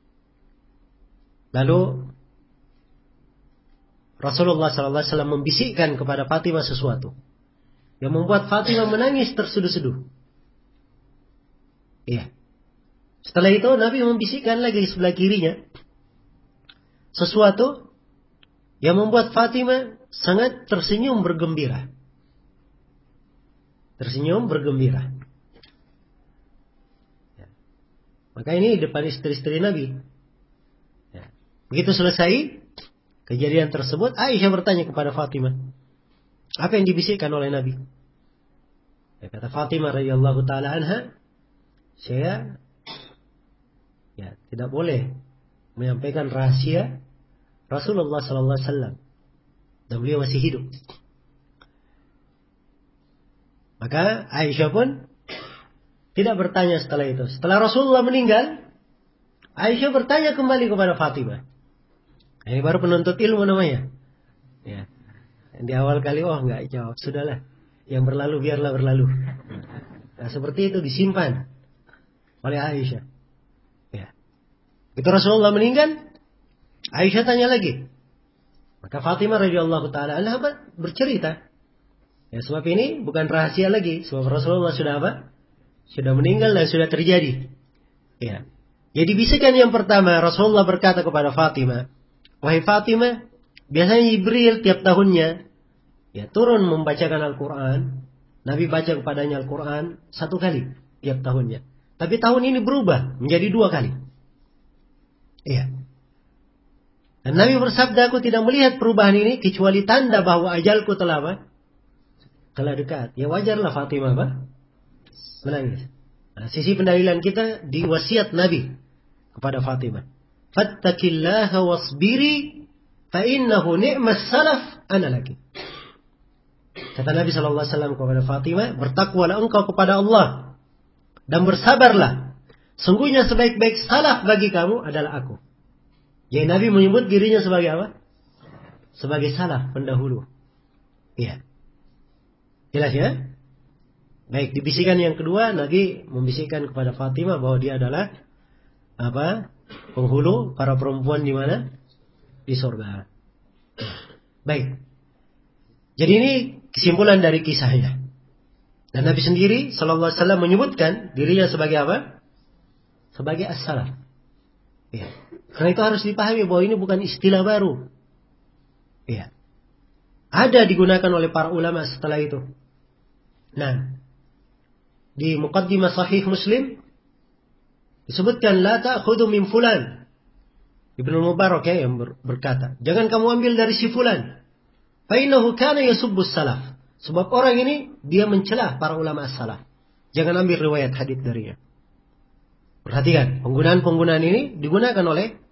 Lalu Rasulullah SAW membisikkan kepada Fatimah sesuatu yang membuat Fatimah menangis terseduh-seduh. Iya. Setelah itu Nabi membisikkan lagi di sebelah kirinya sesuatu yang membuat Fatimah sangat tersenyum bergembira. Tersenyum bergembira. Ya. Maka ini depan istri-istri Nabi. Ya. Begitu selesai kejadian tersebut, Aisyah bertanya kepada Fatimah, apa yang dibisikkan oleh Nabi? Ya, kata Fatimah radhiyallahu taala anha, saya tidak boleh menyampaikan rahasia Rasulullah sallallahu alaihi wasallam dan beliau masih hidup. Maka Aisyah pun tidak bertanya setelah itu. Setelah Rasulullah meninggal, Aisyah bertanya kembali kepada Fatimah. Ini baru penuntut ilmu namanya. Ya. Di awal kali, enggak jawab. Sudahlah. Yang berlalu biarlah berlalu. Nah, seperti itu disimpan oleh Aisyah. Ya. Begitu Rasulullah meninggal, Aisyah tanya lagi. Maka Fatimah radhiyallahu taala anha bercerita. Ya, sebab ini bukan rahasia lagi. Sebab Rasulullah sudah apa? Sudah meninggal dan sudah terjadi. Ya. Jadi bisikan yang pertama, Rasulullah berkata kepada Fatimah, wahai Fatimah, biasanya Jibril tiap tahunnya ya turun membacakan Al-Quran. Nabi baca kepadanya Al-Quran 1 kali tiap tahunnya. Tapi tahun ini berubah menjadi 2 kali. Iya. Dan Nabi bersabda, aku tidak melihat perubahan ini kecuali tanda bahwa ajalku telah apa? Telah dekat. Ya wajarlah Fatimah apa? Menangis. Nah, sisi pendalilan kita di wasiat Nabi kepada Fatimah. Fattakillaha wasbiri fa innahu ni'mas salaf ana laki. Kata Nabi sallallahu alaihi wasallam kepada Fatimah, bertakwalah engkau kepada Allah dan bersabarlah. Sungguhnya sebaik-baik salaf bagi kamu adalah aku. Jadi Nabi menyebut dirinya sebagai apa? Sebagai salaf pendahulu. Iya. Jelas ya? Baik, di bisikan yang kedua Nabi membisikkan kepada Fatimah bahwa dia adalah apa? Penghulu para perempuan di mana? Di surga. Baik. Jadi ini kesimpulan dari kisahnya. Dan Nabi sendiri sallallahu alaihi wasallam menyebutkan dirinya sebagai apa? Sebagai as-salaf. Ya. Karena itu harus dipahami bahwa ini bukan istilah baru. Ya. Ada digunakan oleh para ulama setelah itu. Nah, di Muqaddimah Sahih Muslim disebutkan la ta'khudhu min fulan. Ibnu Mubarak ya yang berkata, jangan kamu ambil dari si fulan. Fa innahu kana yasubbu salaf. Sebab orang ini dia mencela para ulama as-salaf. Jangan ambil riwayat hadis darinya. Perhatikan, penggunaan-penggunaan ini digunakan oleh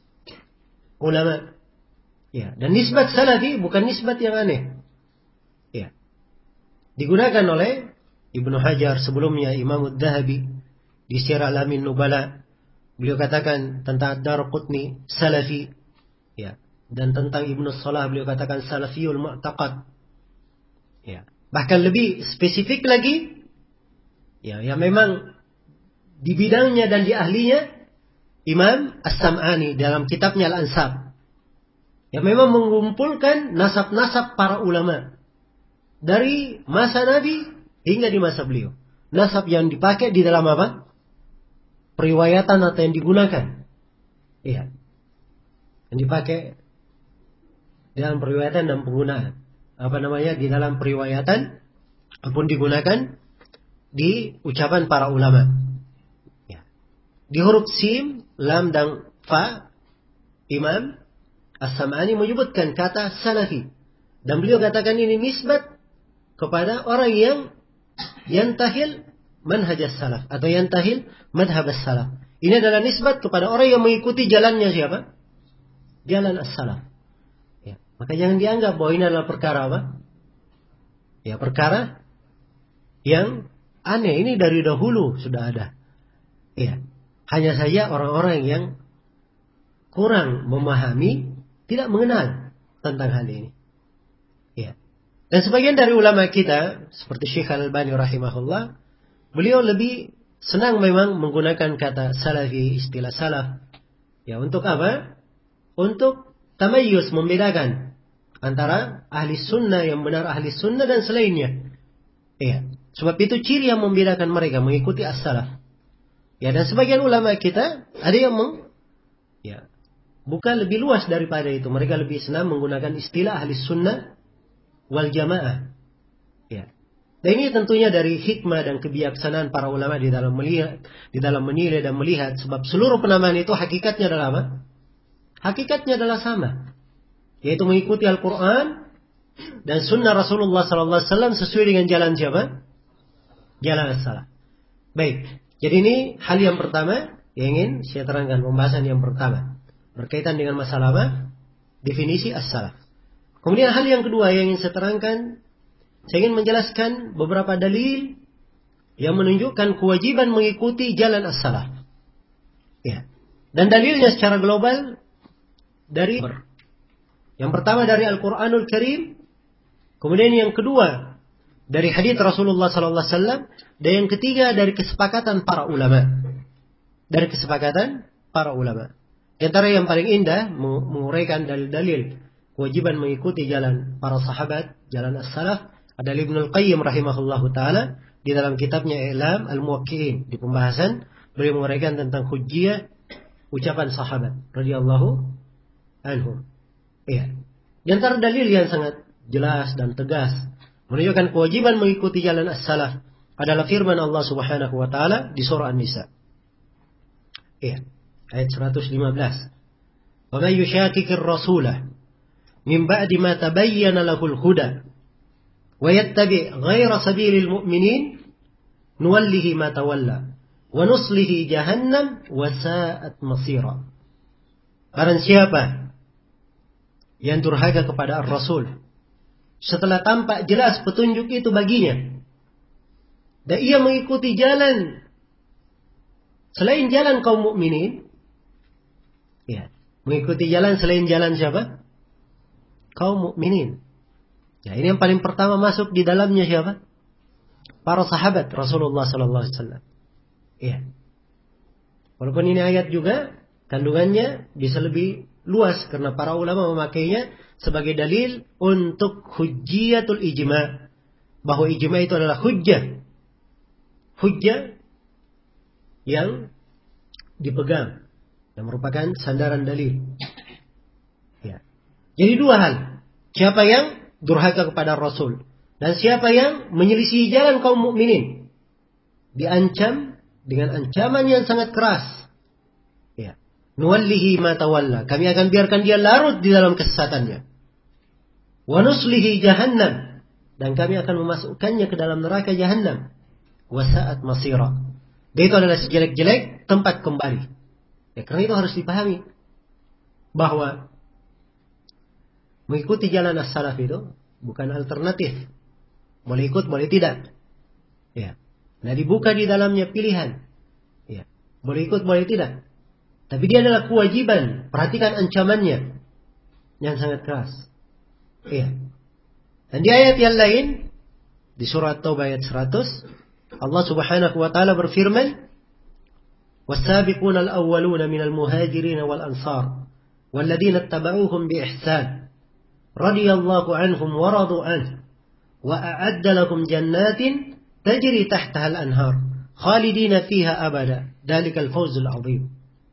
ulama. Ya, dan nisbat salafi bukan nisbat yang aneh. Ya. Digunakan oleh Ibnu Hajar, sebelumnya Imam Ad-Dhahabi di Syiar Alamin Nubala, beliau katakan tentang Ad-Darqutni salafi, ya. Dan tentang Ibnu Salah beliau katakan salafiyul mu'taqad. Ya. Bahkan lebih spesifik lagi, ya, yang memang di bidangnya dan di ahlinya Imam As-Sam'ani dalam kitabnya Al-Ansab, yang memang mengumpulkan nasab-nasab para ulama dari masa Nabi hingga di masa beliau. Nasab yang dipakai di dalam apa? Periwayatan atau yang digunakan. Iya. Yang dipakai dalam periwayatan dan penggunaan. Di dalam periwayatan ataupun digunakan di ucapan para ulama. Ya. Di huruf Sim, Lam dan Fa, Imam As-Sam'ani menyebutkan kata salafi. Dan beliau katakan ini nisbat kepada orang yang yantahil manhaj as-salaf atau yantahil madhab as-salaf. Ini adalah nisbat kepada orang yang mengikuti jalannya siapa? Jalan as-salaf. Ya. Maka jangan dianggap bahwa ini adalah perkara apa? Ya, perkara yang aneh. Ini dari dahulu sudah ada. Ya. Hanya saja orang-orang yang kurang memahami, tidak mengenal tentang hal ini. Ya. Dan sebagian dari ulama kita, seperti Syekh Al-Albani rahimahullah, beliau lebih senang memang menggunakan kata salafi, istilah salaf. Ya, untuk apa? Untuk tamayyuz, membedakan antara ahli sunnah yang benar ahli sunnah dan selainnya. Ya. Sebab itu ciri yang membedakan mereka mengikuti as-salaf. Ya, dan sebagian ulama kita ada yang bukan lebih luas daripada itu. Mereka lebih senang menggunakan istilah ahli sunnah wal jamaah. Ya. Dan ini tentunya dari hikmah dan kebijaksanaan para ulama di dalam menilai dan melihat. Sebab seluruh penamaan itu hakikatnya adalah apa? Hakikatnya adalah sama. Yaitu mengikuti Al-Quran dan sunnah Rasulullah SAW sesuai dengan jalan siapa? Jalan as-salaf. Baik. Jadi ini hal yang pertama yang ingin saya terangkan, pembahasan yang pertama. Berkaitan dengan masalah apa? Definisi as-salaf. Kemudian hal yang kedua yang ingin saya terangkan, saya ingin menjelaskan beberapa dalil yang menunjukkan kewajiban mengikuti jalan as-salaf. Ya. Dan dalilnya secara global dari yang pertama dari Al-Quranul Karim, kemudian yang kedua dari hadits Rasulullah SAW, dan yang ketiga dari kesepakatan para ulama. Dari kesepakatan para ulama. Di antara yang paling indah menguraikan dalil-dalil kewajiban mengikuti jalan para sahabat, jalan as-salaf, adalah Ibnu Al-Qayyim rahimahullahu taala di dalam kitabnya I'lam Al-Muwaqqi'in. Di pembahasan beliau menguraikan tentang hujjiyah ucapan sahabat radhiyallahu anhum. Iya. Di antara dalil yang sangat jelas dan tegas menunjukkan kewajiban mengikuti jalan as-salaf adalah firman Allah Subhanahu wa taala di surah An-Nisa. Iya. Ayat 115. Wa may yushaqiqir rasulah min ba'di ma tabayyana lahul huda wa yattabi' ghayra sabilil mu'minin nuwallihi ma tawalla wa nuslihi jahannam wa sa'at masira. Barang siapa yang durhaka kepada Ar-Rasul setelah tampak jelas petunjuk itu baginya, dan ia mengikuti jalan selain jalan kaum mukminin, ya, mengikuti jalan selain jalan siapa? Kaum mukminin. Ya, ini yang paling pertama masuk di dalamnya siapa? Para sahabat Rasulullah sallallahu alaihi wasallam. Ya. Walaupun ini ayat juga kandungannya bisa lebih luas karena para ulama memakainya sebagai dalil untuk hujjiyatul ijma', bahwa ijma' itu adalah hujjah yang dipegang, yang merupakan sandaran dalil. Ya. Jadi dua hal, siapa yang durhaka kepada Rasul dan siapa yang menyelisih jalan kaum mukminin diancam dengan ancaman yang sangat keras. Ya. Nuwallihi ma tawalla, kami akan biarkan dia larut di dalam kesesatannya. Wa nuslihi jahannam, dan kami akan memasukkannya ke dalam neraka jahannam. Wa sa'at masira, dia itu adalah sejelek-jelek tempat kembali. Ya, karena itu harus dipahami bahwa mengikuti jalan as-salaf itu bukan alternatif. Boleh ikut, boleh tidak. Ya. Nah, dibuka di dalamnya pilihan. Ya. Boleh ikut, boleh tidak. Tapi dia adalah kewajiban. Perhatikan ancamannya yang sangat keras. Ya. Dan di ayat yang lain, di surat Taubah ayat 100, Allah Subhanahu wa taala berfirman, "Was-sabiquna al-awwaluna minal muhajirin wal ansar walladzina ittaba'uuhum bi ihsan radhiyallahu anhum wa radu anhu wa a'adda lahum jannatin tajri tahtaha al-anhar khalidina fiha abada dzalikal fawzul 'adzim."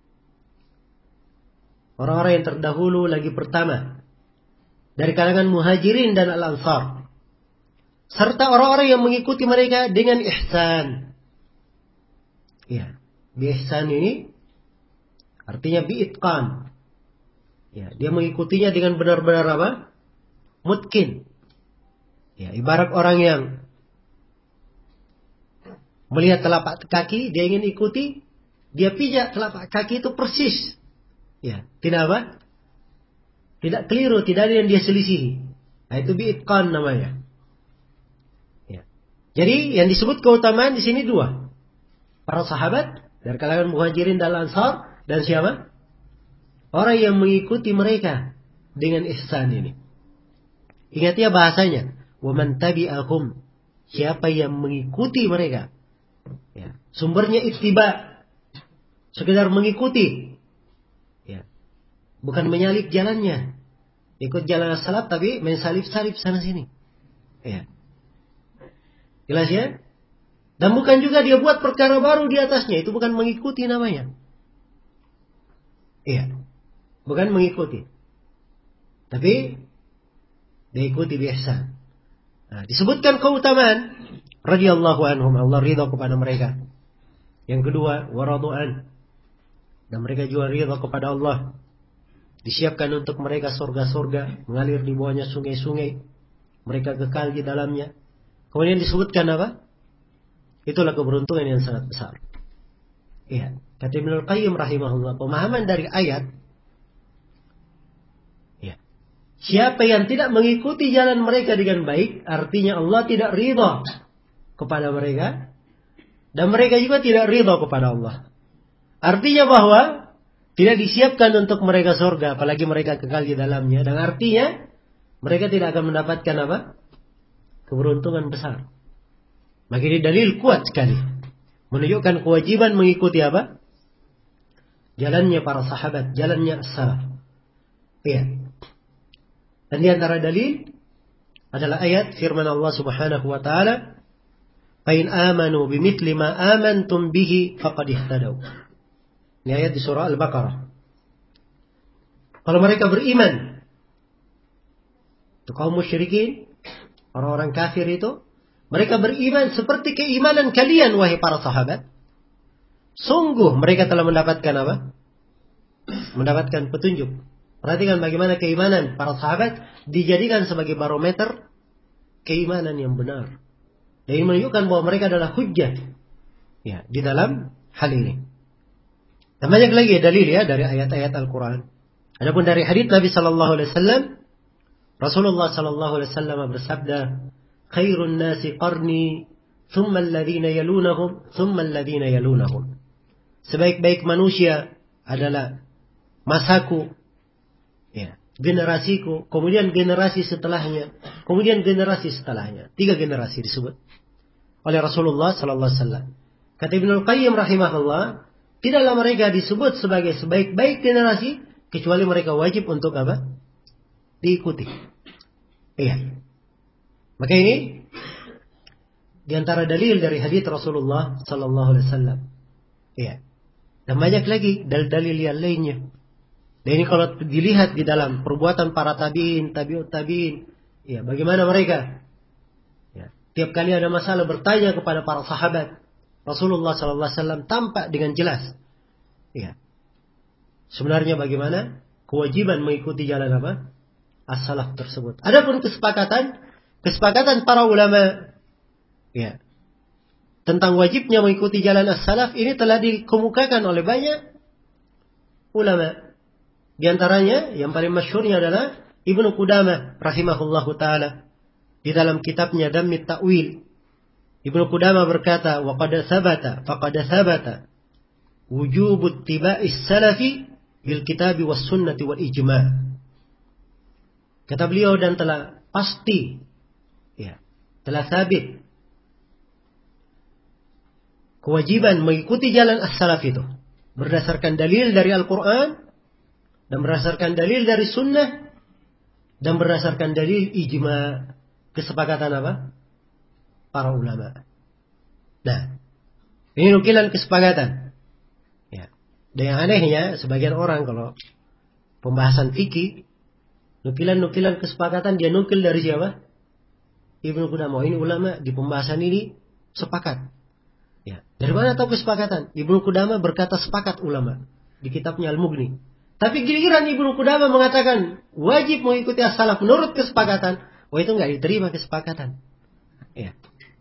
Orang-orang yang terdahulu lagi pertama dari kalangan muhajirin dan al-ansar, serta orang-orang yang mengikuti mereka dengan ihsan. Ya, bi ihsan ini artinya bi itqan. Ya, dia mengikutinya dengan benar-benar apa? Mutqin. Ya, ibarat orang yang melihat telapak kaki, dia ingin ikuti, dia pijak telapak kaki itu persis. Ya, tidak apa? Tidak keliru, tidak ada yang dia selisihi. Nah, itu bi itqan namanya. Jadi yang disebut keutamaan di sini dua. Para sahabat dari kalangan muhajirin dan ansar, dan siapa? Orang yang mengikuti mereka dengan ihsan ini. Ingat ya bahasanya, wa man tabi'ahum, siapa yang mengikuti mereka. Ya. Sumbernya ittiba, sekedar mengikuti. Ya. Bukan menyalip jalannya. Ikut jalan salaf tapi mensalip-salip sana sini. Ya. Jelas ya? Dan bukan juga dia buat perkara baru di atasnya. Itu bukan mengikuti namanya. Iya. Bukan mengikuti. Tapi dia ikuti biasa. Nah, disebutkan keutamaan radhiyallahu anhum, Allah ridha kepada mereka. Yang kedua, waradu'an, dan mereka juga ridha kepada Allah. Disiapkan untuk mereka surga-surga, mengalir di bawahnya sungai-sungai. Mereka kekal di dalamnya. Kemudian disebutkan apa? Itulah keberuntungan yang sangat besar. Iya. Kata Ibnul Qayyim rahimahullah, pemahaman dari ayat, ya, siapa yang tidak mengikuti jalan mereka dengan baik, artinya Allah tidak ridha kepada mereka, dan mereka juga tidak ridha kepada Allah. Artinya bahwa tidak disiapkan untuk mereka surga, apalagi mereka kekal di dalamnya, dan artinya mereka tidak akan mendapatkan apa? Keberuntungan besar. Maka ini dalil kuat sekali menunjukkan kewajiban mengikuti apa? Jalannya para sahabat, jalannya as-salaf. Iya. Dan di antara dalil adalah ayat firman Allah Subhanahu wa taala, "Fa in amanu bimithli ma amantum bihi faqad ihtadaw." Ini ayat di surah Al-Baqarah. Kalau mereka beriman, itu kaum musyrikin, orang-orang kafir itu, mereka beriman seperti keimanan kalian, wahai para sahabat. Sungguh mereka telah mendapatkan apa? Mendapatkan petunjuk. Perhatikan bagaimana keimanan para sahabat dijadikan sebagai barometer keimanan yang benar. Dan ini menunjukkan bahwa mereka adalah hujjah, ya, di dalam hal ini. Dan banyak lagi dalil ya dari ayat-ayat Al-Quran. Adapun dari hadits Nabi Sallallahu Alaihi Wasallam, Rasulullah Sallallahu Alaihi Wasallam bersabda, "Khairun nasi qarni, thumma alladhina yalunahum, thumma alladhina yalunahum." Sebaik-baik manusia adalah masaku, ya, generasiku, kemudian generasi setelahnya, kemudian generasi setelahnya. 3 generasi disebut oleh Rasulullah Sallallahu Alaihi Wasallam. Kata Ibnul Qayyim rahimahullah, tidaklah mereka disebut sebagai sebaik-baik generasi kecuali mereka wajib untuk apa? Diikuti. Iya. Maka ini di antara dalil dari hadits Rasulullah Sallallahu Alaihi Wasallam. Iya. Dan banyak lagi dalil-dalil yang lainnya. Dan ini kalau dilihat di dalam perbuatan para tabi'in, tabi'ut tabi'in, ya, bagaimana mereka, ya, tiap kali ada masalah bertanya kepada para sahabat, Rasulullah Sallallahu Alaihi Wasallam tampak dengan jelas, ya, sebenarnya bagaimana kewajiban mengikuti jalan apa? As-salaf tersebut. Adapun kesepakatan para ulama, ya, tentang wajibnya mengikuti jalan as-salaf ini telah dikemukakan oleh banyak ulama. Di antaranya yang paling masyhurnya adalah Ibnu Qudamah rahimahullahu taala di dalam kitabnya Dhammit Ta'wil. Ibnu Qudamah berkata, wa qad thabata wujub ittiba'is salafi bil kitabi was sunnati wal ijma'. Kata beliau, dan telah pasti, ya, telah sabit kewajiban mengikuti jalan as-salaf itu berdasarkan dalil dari Al-Quran dan berdasarkan dalil dari sunnah dan berdasarkan dalil ijma', kesepakatan apa? Para ulama. Nah, ini nukilan kesepakatan. Ya. Dan yang anehnya, sebagian orang kalau pembahasan fikih, nukilan kesepakatan dia nukil dari siapa? Ibnu Qudamah. Ini ulama di pembahasan ini sepakat. Ya. Dari mana tahu kesepakatan? Ibnu Qudamah berkata sepakat ulama di kitabnya Al-Mughni. Tapi giliran Ibnu Qudamah mengatakan wajib mengikuti as-salaf menurut kesepakatan, itu nggak diterima kesepakatan. Ya.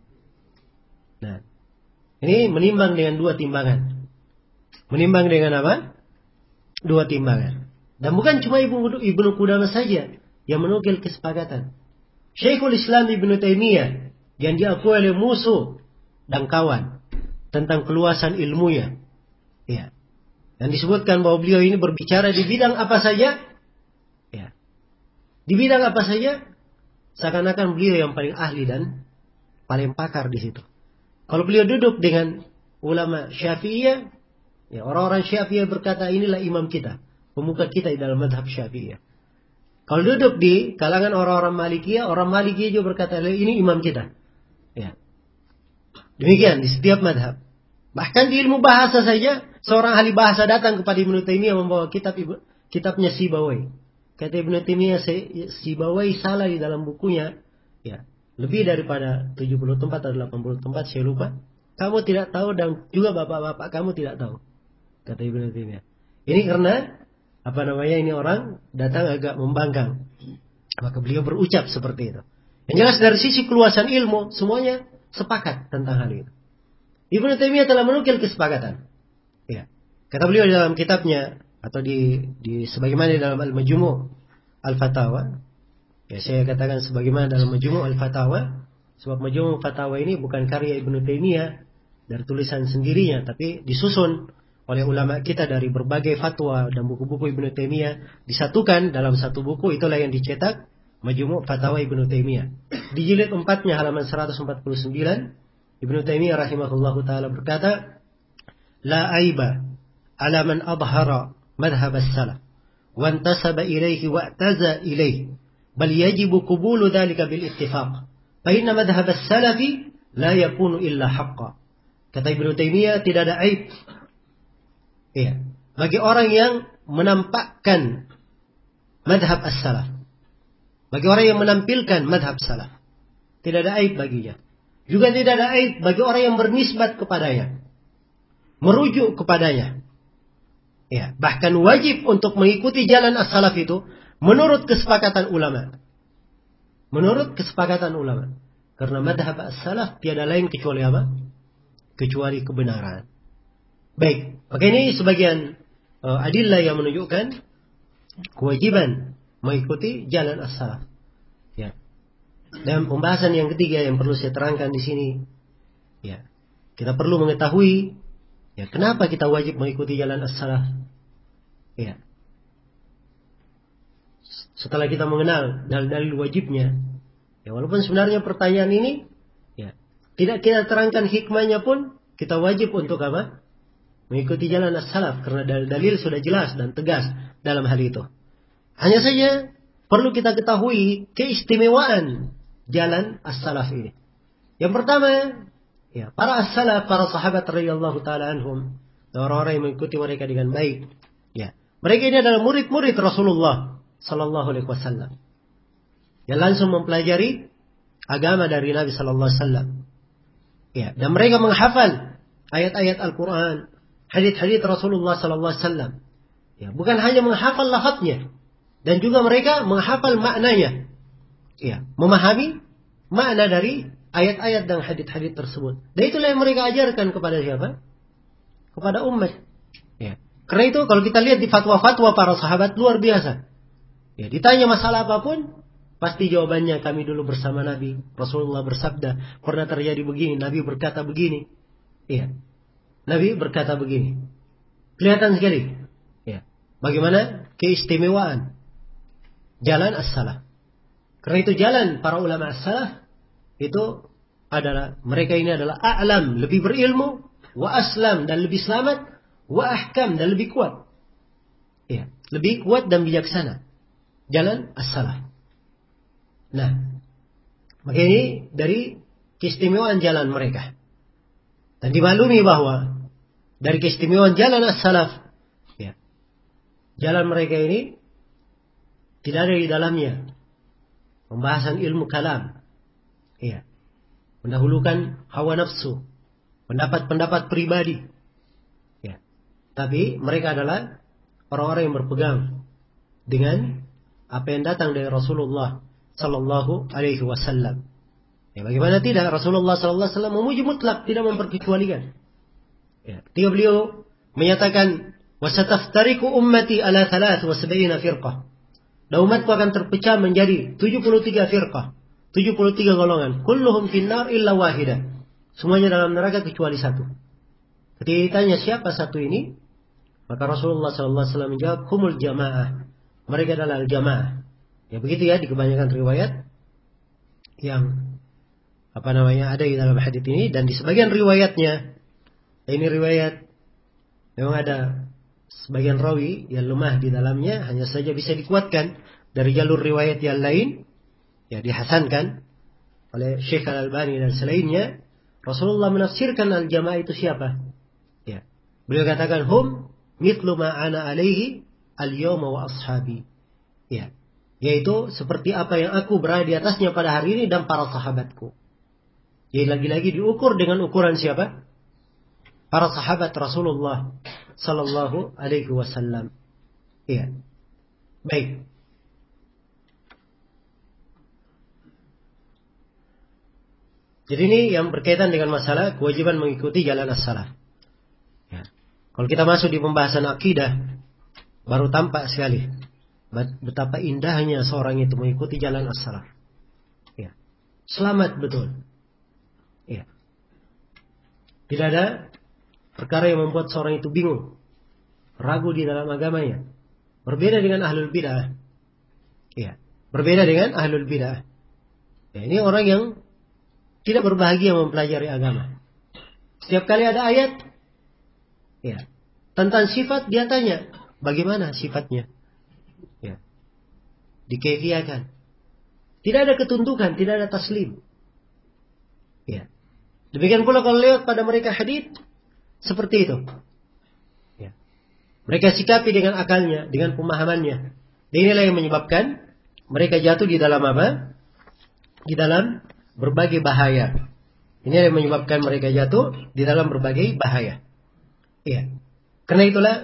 Nah, ini menimbang dengan dua timbangan. Menimbang dengan apa? Dua timbangan. Dan bukan cuma Ibnu Qudamah saja yang menukil kesepakatan. Syekhul Islam Ibnu Taimiyah yang diakui oleh musuh dan kawan tentang keluasan ilmunya. Ya. Dan disebutkan bahwa beliau ini berbicara di bidang apa saja? Ya. Di bidang apa saja? Seakan-akan beliau yang paling ahli dan paling pakar di situ. Kalau beliau duduk dengan ulama Syafi'iyah, ya, orang-orang Syafi'iyah berkata inilah imam kita, pemuka kita di dalam mazhab Syafi'iyah. Kalau duduk di kalangan orang-orang Malikiyah, orang Malikiyah juga berkata ini imam kita. Ya. Demikian di setiap mazhab. Bahkan di ilmu bahasa saja, seorang ahli bahasa datang kepada Ibnu Taimiyah membawa kitabnya Sibawai. Kata Ibnu Taimiyah, Sibawai salah di dalam bukunya, ya, lebih daripada 70 tempat atau 80 tempat, saya lupa. Kamu tidak tahu dan juga bapak-bapak kamu tidak tahu, kata Ibnu Taimiyah. Ini karena ini orang datang agak membangkang. Maka beliau berucap seperti itu. Yang jelas dari sisi keluasan ilmu semuanya sepakat tentang hal itu. Ibnu Taimiyah telah menukil kesepakatan. Ya. Kata beliau dalam kitabnya atau di sebagaimana di dalam Al-Majmu' Al-Fatawa. Ya, saya katakan sebagaimana dalam Majmu' Al-Fatawa, sebab Majmu' Fatawa ini bukan karya Ibnu Taimiyah dari tulisan sendirinya, tapi disusun oleh ulama kita dari berbagai fatwa dan buku-buku Ibnu Taimiyah disatukan dalam satu buku, itulah yang dicetak Majmu' Fatawa Ibnu Taimiyah. Di jilid 4-nya halaman 149, Ibnu Taimiyah rahimahullahu taala berkata, "La aiba ala man adhara madhhab as-salaf wa intasaba ilayhi wa i'taza ilayhi, bal yajibu qabulu dhalika bil ittifaq. Fa inna madhhab as-salaf la yakunu illa haqqan." Kata Ibnu Taimiyah, tidak ada aib, ya, bagi orang yang menampakkan madhab as-salaf, bagi orang yang menampilkan madhab salaf, tidak ada aib baginya. Juga tidak ada aib bagi orang yang bernisbat kepadanya, merujuk kepadanya. Ya, bahkan wajib untuk mengikuti jalan as-salaf itu menurut kesepakatan ulama. Menurut kesepakatan ulama. Karena madhab as-salaf tiada lain kecuali apa? Kecuali kebenaran. Baik, maka ini sebagian adillah yang menunjukkan kewajiban mengikuti jalan as-salaf. Ya. Dan pembahasan yang ketiga yang perlu saya terangkan di sini, ya, kita perlu mengetahui, ya, kenapa kita wajib mengikuti jalan as-salaf. Ya. Setelah kita mengenal dalil-dalil wajibnya, ya, walaupun sebenarnya pertanyaan ini, ya, tidak kita terangkan hikmahnya pun, kita wajib untuk apa? Mengikuti jalan as-salaf, karena dalil sudah jelas dan tegas dalam hal itu. Hanya saja perlu kita ketahui keistimewaan jalan as-salaf ini. Yang pertama, ya, para as-salaf, para sahabat radhiyallahu taala anhum, orang-orang yang mengikuti mereka dengan baik, ya, mereka ini adalah murid-murid Rasulullah sallallahu alaihi wasallam yang langsung mempelajari agama dari Nabi sallallahu alaihi wasallam. Ya, dan mereka menghafal ayat-ayat Al-Qur'an, hadits-hadits Rasulullah sallallahu alaihi wasallam. Ya, bukan hanya menghafal lafadznya, dan juga mereka menghafal maknanya. Ya, memahami makna dari ayat-ayat dan hadits-hadits tersebut. Dan itulah yang mereka ajarkan kepada siapa? Kepada umat. Ya. Karena itu kalau kita lihat di fatwa-fatwa para sahabat luar biasa. Ya, ditanya masalah apapun, Pasti jawabannya kami dulu bersama Nabi. Rasulullah bersabda, pernah terjadi begini, Nabi berkata begini. Iya. Nabi berkata begini. Kelihatan sekali. Ya. Bagaimana keistimewaan jalan as-salaf. Karena itu jalan para ulama as-salaf itu adalah, mereka ini adalah a'lam, lebih berilmu, wa aslam, dan lebih selamat, wa ahkam, dan lebih kuat. Ya. Lebih kuat dan bijaksana. Jalan as-salaf. Nah, maka ini dari keistimewaan jalan mereka. Dan dimaklumi bahwa dari keistimewaan jalan as-salaf, ya, jalan mereka ini tidak ada di dalamnya pembahasan ilmu kalam, ya, mendahulukan hawa nafsu, pendapat-pendapat pribadi, ya. Tapi mereka adalah orang-orang yang berpegang dengan apa yang datang dari Rasulullah Sallallahu Alaihi Wasallam. Ya, bagaimana tidak, Rasulullah Sallallahu Alaihi Wasallam memuji mutlak, tidak memperkecualikan. Ya, ketika beliau menyatakan, wasataftariku ummati ala 73 firqah. Dan umatku akan terpecah menjadi 73 firqah, 73 golongan. Kulluhum finnar illa wahidah. Semuanya dalam neraka kecuali satu. Ketika ditanya siapa satu ini, maka Rasulullah Sallallahu Alaihi Wasallam menjawab, humul jamaah. Mereka adalah al-jamaah. Ya begitu ya, di kebanyakan riwayat yang ada di dalam hadits ini. Dan di sebagian riwayatnya, ini riwayat memang ada sebagian rawi yang lemah di dalamnya, hanya saja bisa dikuatkan dari jalur riwayat yang lain, ya dihasankan oleh Syekh Al-Albani dan selainnya. Rasulullah menafsirkan al-jamaah itu siapa? Ya, beliau katakan, hum mithlu ma ana alaihi al-yawma wa ashabi. Ya, yaitu seperti apa yang aku berada di atasnya pada hari ini dan para sahabatku. Jadi lagi-lagi diukur dengan ukuran siapa? Para sahabat Rasulullah Sallallahu Alaihi Wasallam. Iya. Baik. Jadi ini yang berkaitan dengan masalah kewajiban mengikuti jalan as-salaf. Ya. Kalau kita masuk di pembahasan akidah, baru tampak sekali betapa indahnya seorang itu mengikuti jalan as-salaf. Ya. Selamat betul. Ya. Tidak ada perkara yang membuat seorang itu bingung, ragu di dalam agamanya. Berbeda dengan ahlul bid'ah. Ya, berbeda dengan ahlul bid'ah. Ya, ini orang yang tidak berbahagia mempelajari agama. Setiap kali ada ayat, ya, tentang sifat, dia tanya, bagaimana sifatnya? Ya, dikaifiakan. Tidak ada ketundukan, tidak ada taslim. Ya. Demikian pula kalau lewat pada mereka hadits, seperti itu. Ya. Mereka sikapi dengan akalnya, dengan pemahamannya. Dan inilah yang menyebabkan mereka jatuh di dalam apa? Di dalam berbagai bahaya. Ini yang menyebabkan mereka jatuh di dalam berbagai bahaya. Ya. Karena itulah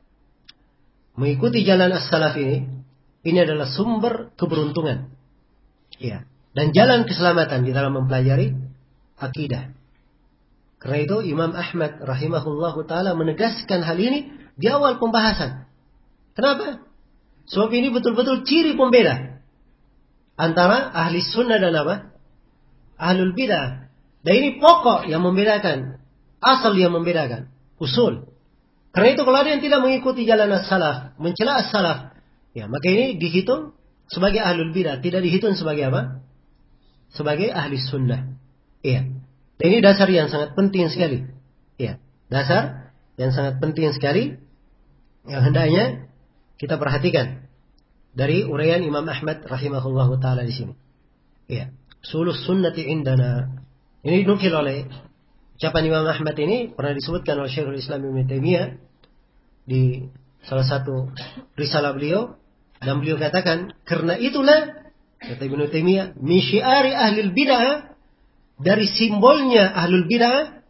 mengikuti jalan as-salaf ini adalah sumber keberuntungan. Ya. Dan jalan keselamatan di dalam mempelajari akidah. Karena itu Imam Ahmad rahimahullahu ta'ala menegaskan hal ini di awal pembahasan. Kenapa? Sebab ini betul-betul ciri pembeda antara ahli sunnah dan apa? Ahlul bidah. Dan ini pokok yang membedakan, asal yang membedakan, usul. Karena itu kalau ada yang tidak mengikuti jalan as-salaf, mencela as-salaf, ya maka ini dihitung sebagai ahlul bidah, tidak dihitung sebagai apa? Sebagai ahli sunnah. Iya. Dan ini dasar yang sangat penting sekali. Ya, dasar yang sangat penting sekali yang hendaknya kita perhatikan dari uraian Imam Ahmad rahimahullahu taala di sini. Ya, sulus sunnati indana. Ini dinukil oleh ucapan Imam Ahmad ini pernah disebutkan oleh Syekhul Islam Ibnu Taimiyah di salah satu risalah beliau, dan beliau katakan, karena itulah kata Ibnu Taimiyah, min syiari ahli bid'ah, dari simbolnya ahlul bid'ah,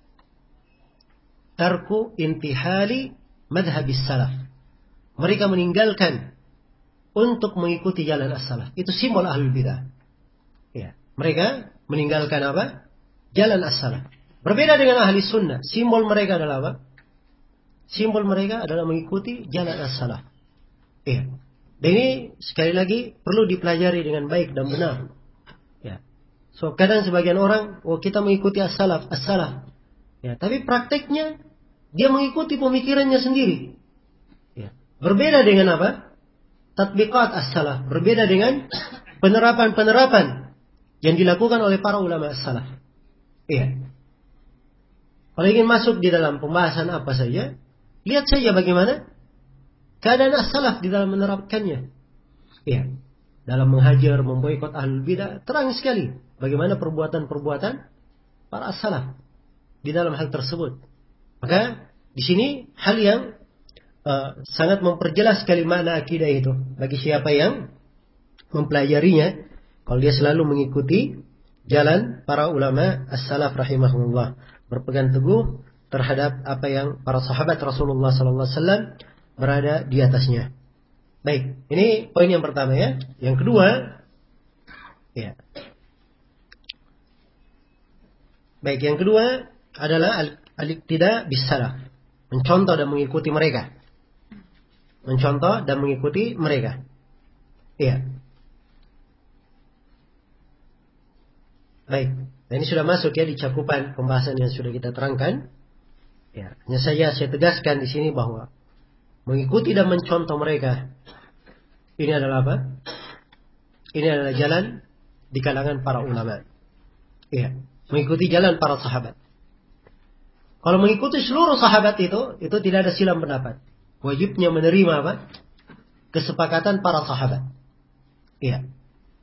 tarku intihali madhabis salaf. Mereka meninggalkan untuk mengikuti jalan as-salaf. Itu simbol ahlul bid'ah. Ya, mereka meninggalkan apa? Jalan as-salaf. Berbeda dengan ahli sunnah. Simbol mereka adalah apa? Simbol mereka adalah mengikuti jalan as-salaf. Ya. Dan ini sekali lagi perlu dipelajari dengan baik dan benar. Ya. So kadang sebagian orang, kita mengikuti as-salaf. Ya, tapi prakteknya dia mengikuti pemikirannya sendiri. Ya. Berbeda dengan apa? Tatbiqat as-salaf. Berbeda dengan penerapan yang dilakukan oleh para ulama as-salaf. Iya. Kalau ingin masuk di dalam pembahasan apa saja, lihat saja bagaimana keadaan as-salaf di dalam menerapkannya. Iya. Dalam menghajar, memboikot ahlul bidah, terang sekali bagaimana perbuatan-perbuatan para as-salaf di dalam hal tersebut. Maka di sini hal yang sangat memperjelas sekali makna akidah itu bagi siapa yang mempelajarinya, kalau dia selalu mengikuti jalan para ulama as-salaf rahimahullah, berpegang teguh terhadap apa yang para sahabat Rasulullah sallallahu alaihi wasallam berada di atasnya. Baik, ini poin yang pertama ya. Yang kedua, ya. Baik, yang kedua adalah al-iqtida bis-salaf, mencontoh dan mengikuti mereka. Mencontoh dan mengikuti mereka. Iya. Baik, nah ini sudah masuk ya di cakupan pembahasan yang sudah kita terangkan. Ya, hanya saja saya tegaskan di sini bahwa mengikuti dan mencontoh mereka ini adalah apa? Ini adalah jalan di kalangan para ulama. Iya, mengikuti jalan para sahabat. Kalau mengikuti seluruh sahabat itu tidak ada silang pendapat. Wajibnya menerima apa? Kesepakatan para sahabat. Iya.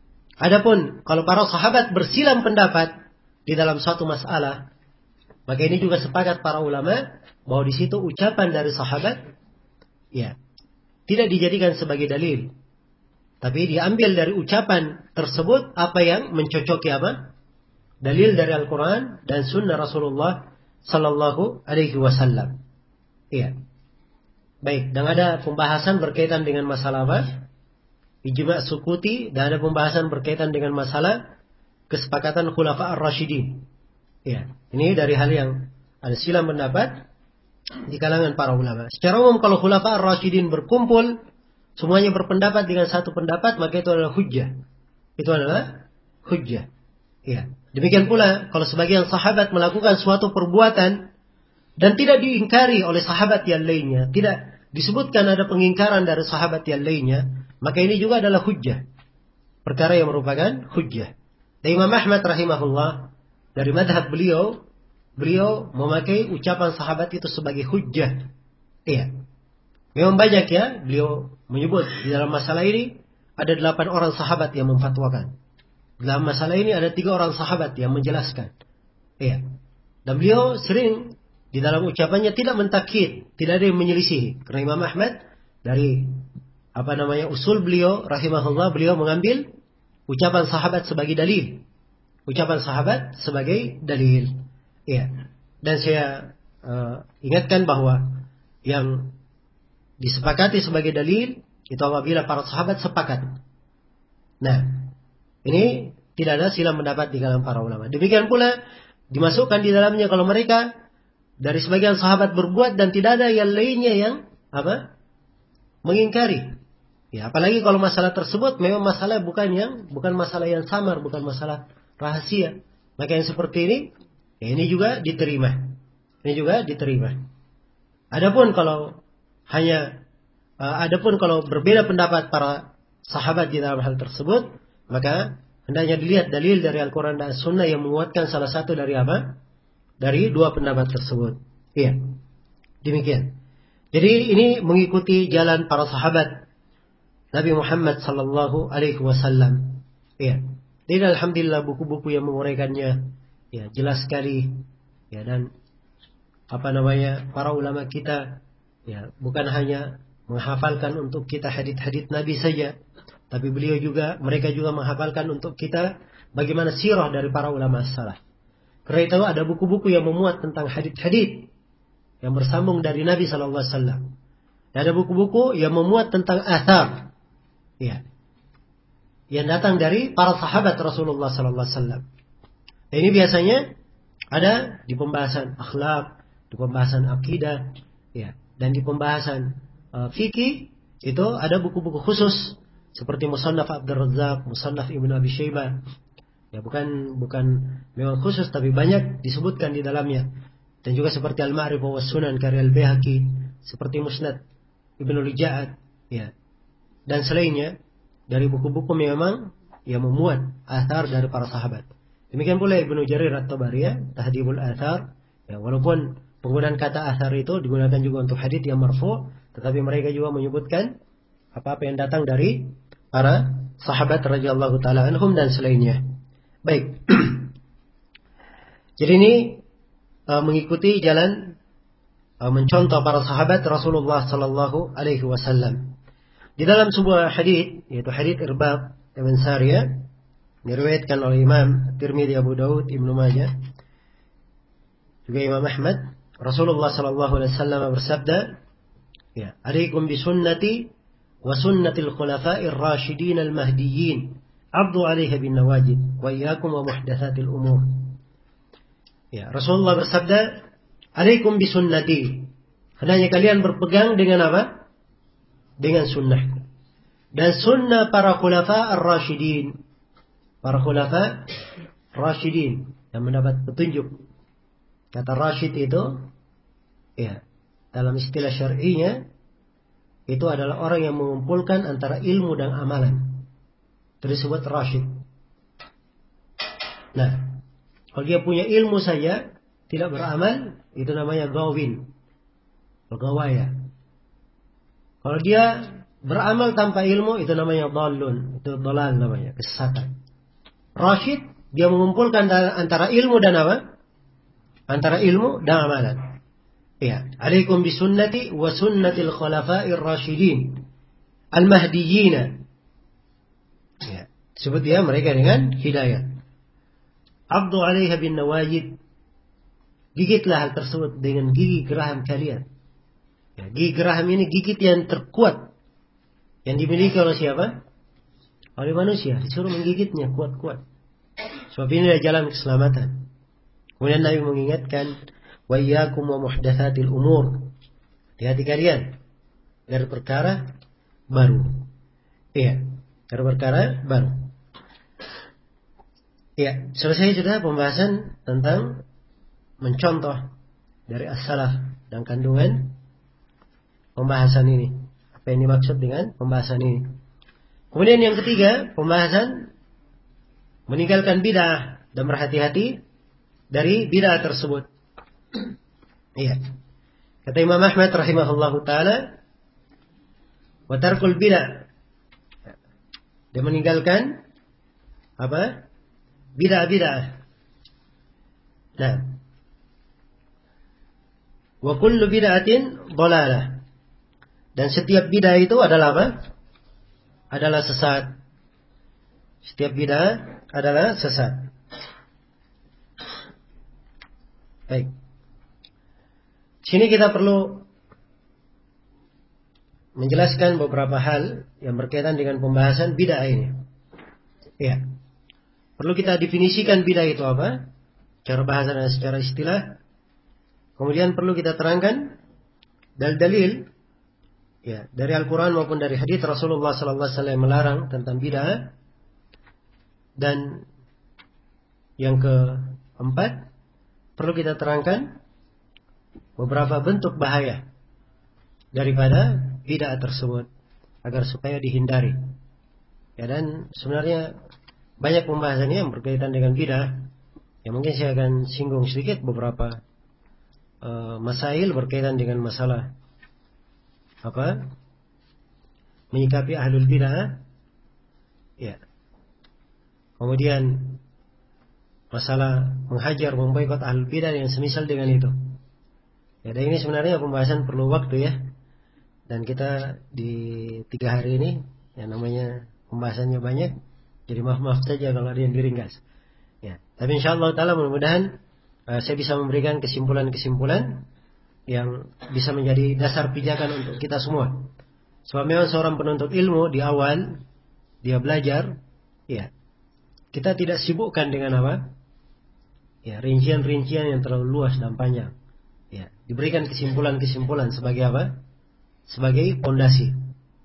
Adapun kalau para sahabat bersilang pendapat di dalam suatu masalah, maka ini juga sepakat para ulama bahwa di situ ucapan dari sahabat ya tidak dijadikan sebagai dalil, tapi diambil dari ucapan tersebut apa yang mencocoki apa? Dalil dari Al-Quran dan Sunnah Rasulullah Sallallahu Alaihi Wasallam. Iya. Baik, dan ada pembahasan berkaitan dengan masalah apa? Ijma' sukuti, dan ada pembahasan berkaitan dengan masalah kesepakatan khulafa ar-rasyidin. Ya, ini dari hal yang ada silang pendapat di kalangan para ulama. Secara umum kalau khulafa ar-rasyidin berkumpul, semuanya berpendapat dengan satu pendapat, maka itu adalah hujjah. Itu adalah hujjah. Ya. Demikian pula kalau sebagian sahabat melakukan suatu perbuatan dan tidak diingkari oleh sahabat yang lainnya, tidak disebutkan ada pengingkaran dari sahabat yang lainnya, maka ini juga adalah hujjah. Perkara yang merupakan hujjah. Dan Imam Ahmad rahimahullah, dari madhab beliau memakai ucapan sahabat itu sebagai hujjah. Iya. Memang banyak ya, beliau menyebut di dalam masalah ini ada 8 orang sahabat yang memfatwakan. Dalam masalah ini ada 3 orang sahabat yang menjelaskan. Iya. Dan beliau sering di dalam ucapannya tidak mentakkid, tidak ada yang menyelisihi. Karena Imam Ahmad dari usul beliau rahimahullah, beliau mengambil ucapan sahabat sebagai dalil. Ucapan sahabat sebagai dalil. Iya. Dan saya ingatkan bahwa yang disepakati sebagai dalil itu apabila para sahabat sepakat. Nah, ini tidak ada silang pendapat di kalangan para ulama. Demikian pula dimasukkan di dalamnya kalau mereka dari sebagian sahabat berbuat dan tidak ada yang lainnya yang mengingkari. Ya, apalagi kalau masalah tersebut memang masalah bukan masalah yang samar, bukan masalah rahasia. Maka yang seperti ini, ya ini juga diterima. Ini juga diterima. Adapun kalau berbeda pendapat para sahabat di dalam hal tersebut, maka hendaknya dilihat dalil dari Al-Quran dan Sunnah yang menguatkan salah satu dari apa? Dari 2 pendapat tersebut. Iya. Demikian. Jadi ini mengikuti jalan para sahabat Nabi Muhammad sallallahu alaihi wasallam. Iya. Dan alhamdulillah buku-buku yang menguraikannya ya jelas sekali. Ya, dan para ulama kita ya bukan hanya menghafalkan untuk kita hadits-hadits Nabi saja, tapi mereka juga menghafalkan untuk kita bagaimana sirah dari para ulama salaf. Karena itu ada buku-buku yang memuat tentang hadits-hadits yang bersambung dari Nabi sallallahu alaihi wasallam. Dan ada buku-buku yang memuat tentang athar. Ya. Yang datang dari para sahabat Rasulullah sallallahu alaihi wasallam. Dan ini biasanya ada di pembahasan akhlak, di pembahasan akidah, ya, dan di pembahasan fikih Itu ada buku-buku khusus seperti Musannaf Abdul Razzaq, Musannaf Ibnu Abi Syaibah. Ya, bukan memang khusus, tapi banyak disebutkan di dalamnya. Dan juga seperti Al-Ma'rifah was Sunan karya Al-Baihaqi, seperti Musnad Ibnu Lija'at, ya. Dan selainnya dari buku-buku memang yang memuat athar dari para sahabat. Demikian pula Ibnu Jarir At-Tabari, ya, Tahdhibul Athar, ya, walaupun penggunaan kata athar itu digunakan juga untuk hadits yang marfu', tetapi mereka juga menyebutkan apa-apa yang datang dari para sahabat radhiyallahu taala anhum dan selainnya. Baik. Jadi ini mengikuti jalan mencontoh para sahabat Rasulullah sallallahu alaihi wasallam. Di dalam sebuah hadis, yaitu hadis Irbad bin Sariyah, diriwayatkan oleh Imam Tirmidzi, Abu Daud, Ibnu Majah, juga Imam Ahmad, Rasulullah sallallahu alaihi wasallam bersabda, ya, "Alaikum bi sunnati wa sunnatil khulafa'ir rasyidin al-mahdiyyin, 'addu 'alaiha bin nawajid, wa iyyakum wa muhdatsatil umur." Ya, Rasulullah bersabda, "Alaikum bi sunnati." Hendaknya kalian berpegang dengan apa? Dengan sunnah. Dan sunnah para khulafa ar-rasyidin. Para khulafa rasyidin yang mendapat petunjuk. Kata rasyid itu, ya, dalam istilah syar'inya itu adalah orang yang mengumpulkan antara ilmu dan amalan. Itu disebut rasyid. Nah, kalau dia punya ilmu saja, tidak beramal, itu namanya gawin, gawaya. Kalau dia beramal tanpa ilmu, itu namanya dhalun, itu dhalal namanya, kesesatan. Rasyid, dia mengumpulkan antara ilmu dan apa? Antara ilmu dan amalan. Ya, alaikum bisunnati wa sunnatil khulafa'ir rasyidin al-mahdiyyin. Ya, disebut dia mereka dengan hidayah. Abdu 'alaiha bin nawajid. Gigitlah hal tersebut dengan gigi geraham kalian. Ya, gigi geraham ini gigit yang terkuat yang dimiliki oleh siapa? Oleh manusia. Disuruh menggigitnya kuat-kuat. Sebab ini adalah jalan keselamatan. Kemudian Nabi mengingatkan, wa iyyakum wa muhdatsatil umur. Hati-hati kalian dari perkara baru. Iya, dari perkara baru. Iya, selesai sudah pembahasan tentang mencontoh dari as-salaf dan kandungan pembahasan ini. Apa yang dimaksud dengan pembahasan ini? Kemudian yang ketiga, pembahasan meninggalkan bid'ah dan berhati-hati dari bid'ah tersebut. Iya. Kata Imam Ahmad rahimahullahu taala, wa tarkul bid'ah. Dia meninggalkan apa? Bid'ah. Nah, wa kullu bid'atin dhalalah. Dan setiap bid'ah itu adalah apa? Adalah sesat. Setiap bid'ah adalah sesat. Baik. Sini kita perlu menjelaskan beberapa hal yang berkaitan dengan pembahasan bid'ah ini. Ya. Perlu kita definisikan bid'ah itu apa? Secara bahasa dan secara istilah. Kemudian perlu kita terangkan dalil-dalil, ya, dari Al-Quran maupun dari hadits Rasulullah sallallahu alaihi wasallam melarang tentang bid'ah. Dan yang keempat, perlu kita terangkan beberapa bentuk bahaya daripada bid'ah tersebut agar supaya dihindari. Ya, dan sebenarnya banyak pembahasannya yang berkaitan dengan bid'ah. Ya, mungkin saya akan singgung sedikit beberapa masail berkaitan dengan masalah apa? Menyikapi ahlul bid'ah. Ya. Kemudian masalah menghajar, memboikot ahlul bid'ah yang semisal dengan itu. Ya, dan ini sebenarnya pembahasan perlu waktu ya. Dan kita di 3 hari ini, yang namanya pembahasannya banyak, jadi maaf saja kalau ada yang diringkas. Ya, tapi insyaallah taala mudah-mudahan saya bisa memberikan kesimpulan-kesimpulan yang bisa menjadi dasar pijakan untuk kita semua. Sebab memang seorang penuntut ilmu di awal dia belajar, ya, kita tidak sibukkan dengan apa? Ya, rincian-rincian yang terlalu luas dan panjang. Ya, diberikan kesimpulan-kesimpulan sebagai apa? Sebagai pondasi.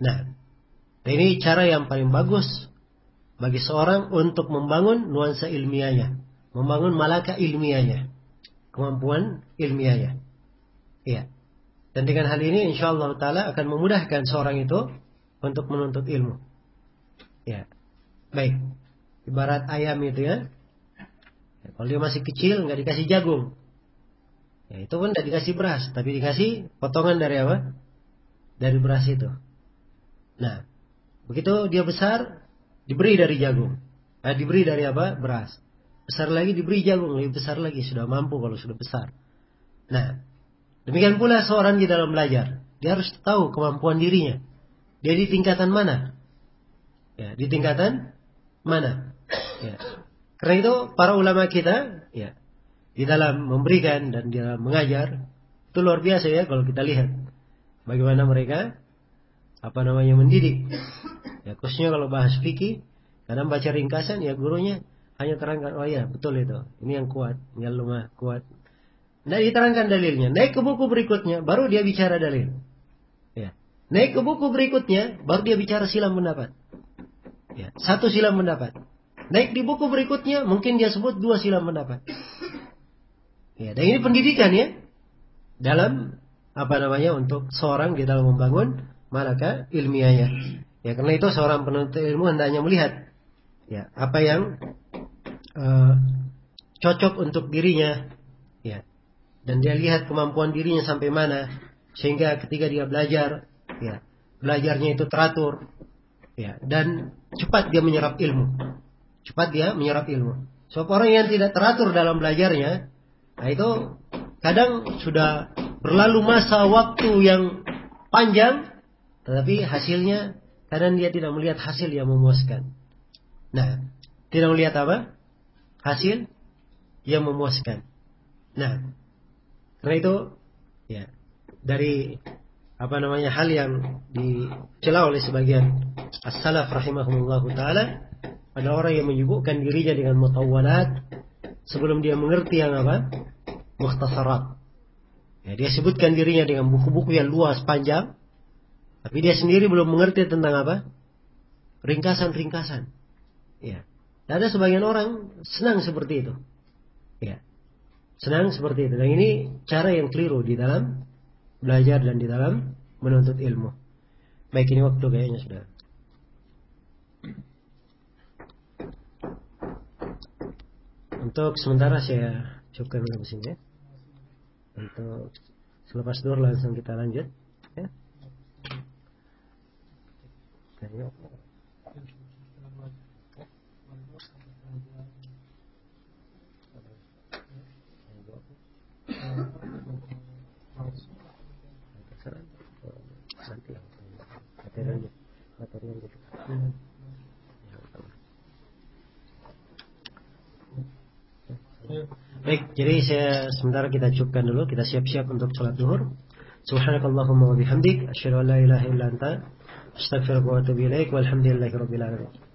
Nah, ini cara yang paling bagus bagi seorang untuk membangun nuansa ilmiahnya, membangun malaka ilmiahnya, kemampuan ilmiahnya. Iya. Dan dengan hal ini insyaallah taala akan memudahkan seorang itu untuk menuntut ilmu. Ya. Baik. Ibarat ayam itu ya. Kalau dia masih kecil nggak dikasih jagung. Ya, itu pun tidak dikasih beras, tapi dikasih potongan dari apa? Dari beras itu. Nah, begitu dia besar, diberi dari jagung. Diberi dari apa? Beras. Besar lagi diberi jagung, lebih besar lagi, sudah mampu kalau sudah besar. Nah, demikian pula seorang di dalam belajar. Dia harus tahu kemampuan dirinya. Dia di tingkatan mana? Ya, di tingkatan mana? Ya. Karena itu para ulama kita, ya, di dalam memberikan dan di dalam mengajar itu luar biasa ya kalau kita lihat bagaimana mereka mendidik. Ya, khususnya kalau bahas fikih, kadang baca ringkasan ya gurunya hanya terangkan, oh ya betul itu, ini yang kuat, ini yang lemah, kuat. Nah, diterangkan dalilnya. Naik ke buku berikutnya, baru dia bicara dalil. Ya. Naik ke buku berikutnya, baru dia bicara silang pendapat. Ya. Satu silang pendapat. Naik di buku berikutnya, mungkin dia sebut 2 silang pendapat. Ya. Dan ini pendidikan ya, dalam untuk seorang di dalam membangun malaka ilmiahnya. Ya, karena itu seorang penuntut ilmu hendaknya melihat ya apa yang cocok untuk dirinya. Ya. Dan dia lihat kemampuan dirinya sampai mana, sehingga ketika dia belajar, ya, belajarnya itu teratur, ya, dan cepat dia menyerap ilmu. Sebab orang yang tidak teratur dalam belajarnya, nah itu kadang sudah berlalu masa waktu yang panjang, tetapi hasilnya kadang dia tidak melihat hasil yang memuaskan. Nah, tidak melihat apa? Hasil yang memuaskan. Nah, karena itu ya dari hal yang dicela oleh sebagian as-salaf rahimahumullah taala, ada orang yang menyibukkan dirinya dengan mutawwalat sebelum dia mengerti yang mukhtasarat. Ya, dia sebutkan dirinya dengan buku-buku yang luas panjang, tapi dia sendiri belum mengerti tentang ringkasan-ringkasan. Ya. Dan ada sebagian orang senang seperti itu. Ya. Senang seperti itu. Dan ini cara yang keliru di dalam belajar dan di dalam menuntut ilmu. Baik, ini waktu kayaknya sudah. Untuk sementara saya cukupkan sampai sini ya. Untuk selepas duhur langsung kita lanjut ya. Baik, jadi sementara kita cukupkan dulu, kita siap-siap untuk salat zuhur. Subhanakallahumma wa bihamdik, asyhadu an la ilaha illa anta, astaghfiruka wa atubu ilaik, walhamdulillahirabbil alamin.